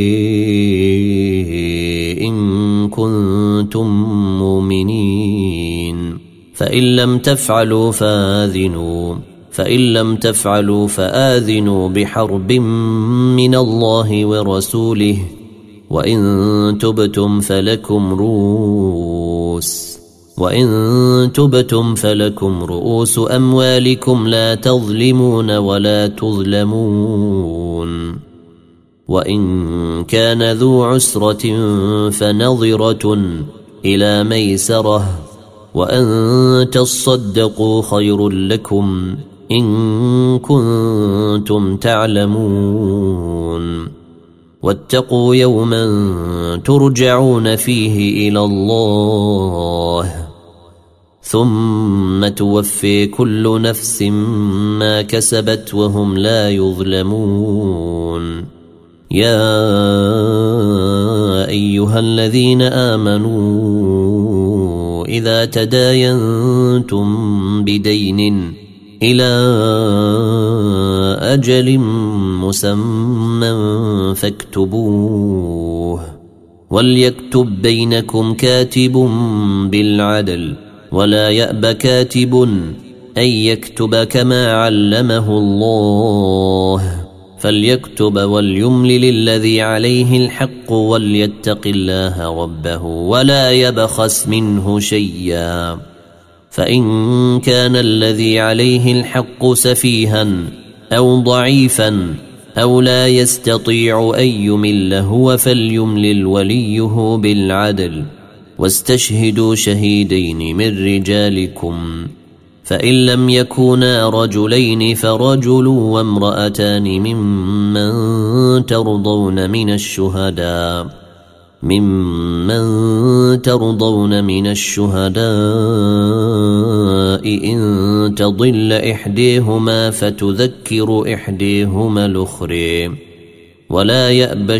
إن كنتم مؤمنين فإن لم تفعلوا فآذنوا فإن لم تفعلوا فآذنوا بحرب من الله ورسوله وإن تبتم فلكم رؤوس وإن تبتم فلكم رؤوس أموالكم لا تظلمون ولا تظلمون وإن كان ذو عسرة فنظرة إلى ميسرة وأن تصدقوا خير لكم إن كنتم تعلمون واتقوا يوما ترجعون فيه إلى الله ثم توفي كل نفس ما كسبت وهم لا يظلمون يا أيها الذين آمنوا إذا تداينتم بدين إلى أجل مسمى فاكتبوه وليكتب بينكم كاتب بالعدل ولا يأب كاتب أن يكتب كما علمه الله فليكتب وليملل الذي عليه الحق وليتق الله ربه ولا يبخس منه شيئا فإن كان الذي عليه الحق سفيها أو ضعيفا أو لا يستطيع أن يمل هو فليملل وليه بالعدل واستشهدوا شهيدين من رجالكم فإن لم يكونا رجلين فرجل وامرأتان ممن ترضون من الشهداء ممن ترضون من الشهداء إن تضل إحديهما فتذكر إحديهما الأخرى ولا يأبى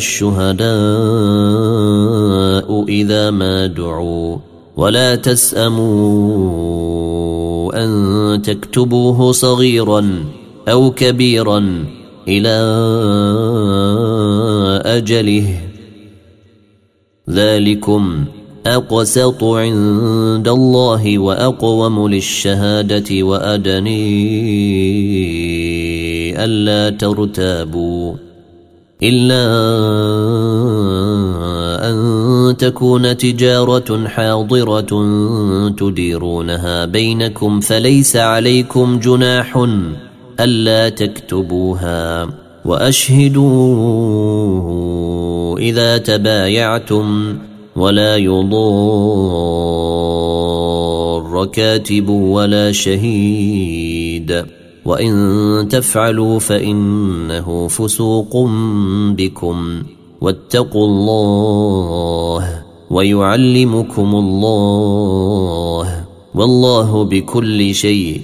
الشهداء إذا ما دعوا ولا تسأموا أن تكتبوه صغيرا أو كبيرا إلى أجله ذلكم أقسط عند الله وأقوم للشهادة وأدني ألا ترتابوا إلا أن تكون تجارة حاضرة تديرونها بينكم فليس عليكم جناح ألا تكتبوها وأشهدوا إذا تبايعتم ولا يضار كاتب ولا شهيد وإن تفعلوا فإنه فسوق بكم واتقوا الله ويعلمكم الله والله بكل شيء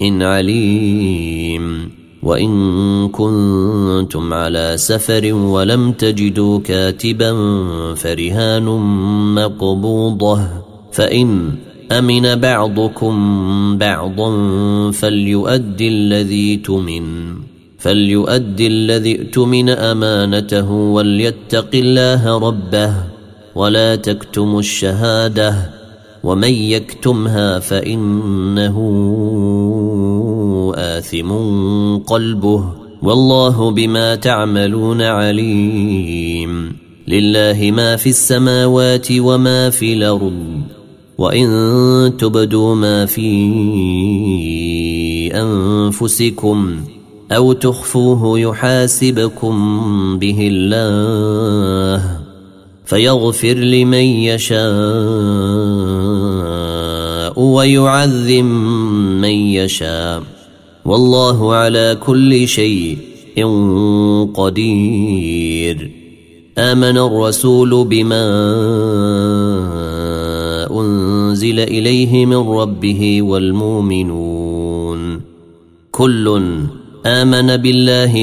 عليم وإن كنتم على سفر ولم تجدوا كاتبا فرهان مقبوضة فإن أمن بعضكم بعضا فليؤدي الذي تؤمن فليؤدي الذي اؤتمن أمانته وليتق الله ربه ولا تكتموا الشهادة ومن يكتمها فإنه آثم قلبه والله بما تعملون عليم لله ما في السماوات وما في الأرض وإن تبدوا ما في أنفسكم أو تخفوه يحاسبكم به الله فيغفر لمن يشاء ويعذب من يشاء والله على كل شيء قدير آمن الرسول بما أنزل إليه من ربه والمؤمنون كل آمن بالله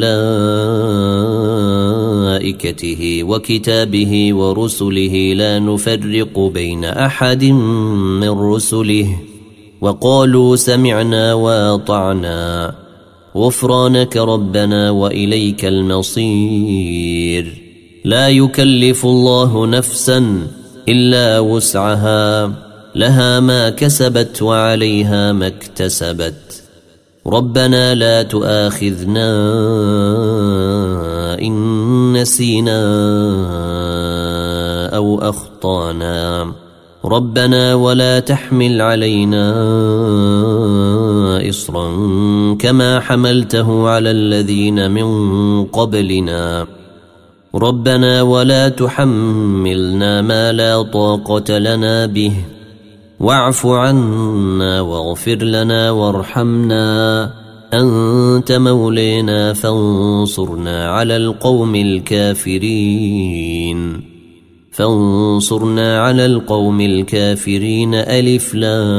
وملائكته وكتابه ورسله لا نفرق بين أحد من رسله وقالوا سمعنا وأطعنا غفرانك ربنا وإليك المصير لا يكلف الله نفسا إلا وسعها لها ما كسبت وعليها ما اكتسبت ربنا لا تؤاخذنا إن نسينا أو أخطأنا ربنا ولا تحمل علينا إصرا كما حملته على الذين من قبلنا ربنا ولا تحملنا ما لا طاقة لنا به واعف عنا واغفر لنا وارحمنا أنت مولينا فانصرنا على القوم الكافرين فانصرنا على القوم الكافرين ألف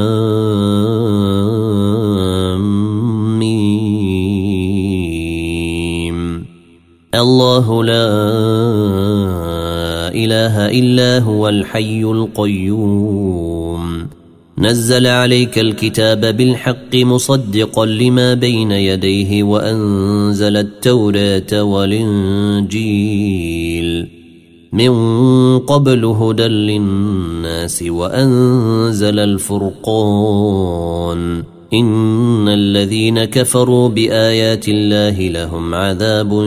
لام ميم الله لا إله إلا هو الحي القيوم نزل عليك الكتاب بالحق مصدقا لما بين يديه وأنزل التوراة والإنجيل من قبل هدى للناس وأنزل الفرقان إن الذين كفروا بآيات الله لهم عذاب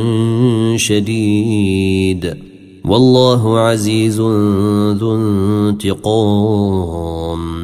شديد والله عزيز ذو انتقام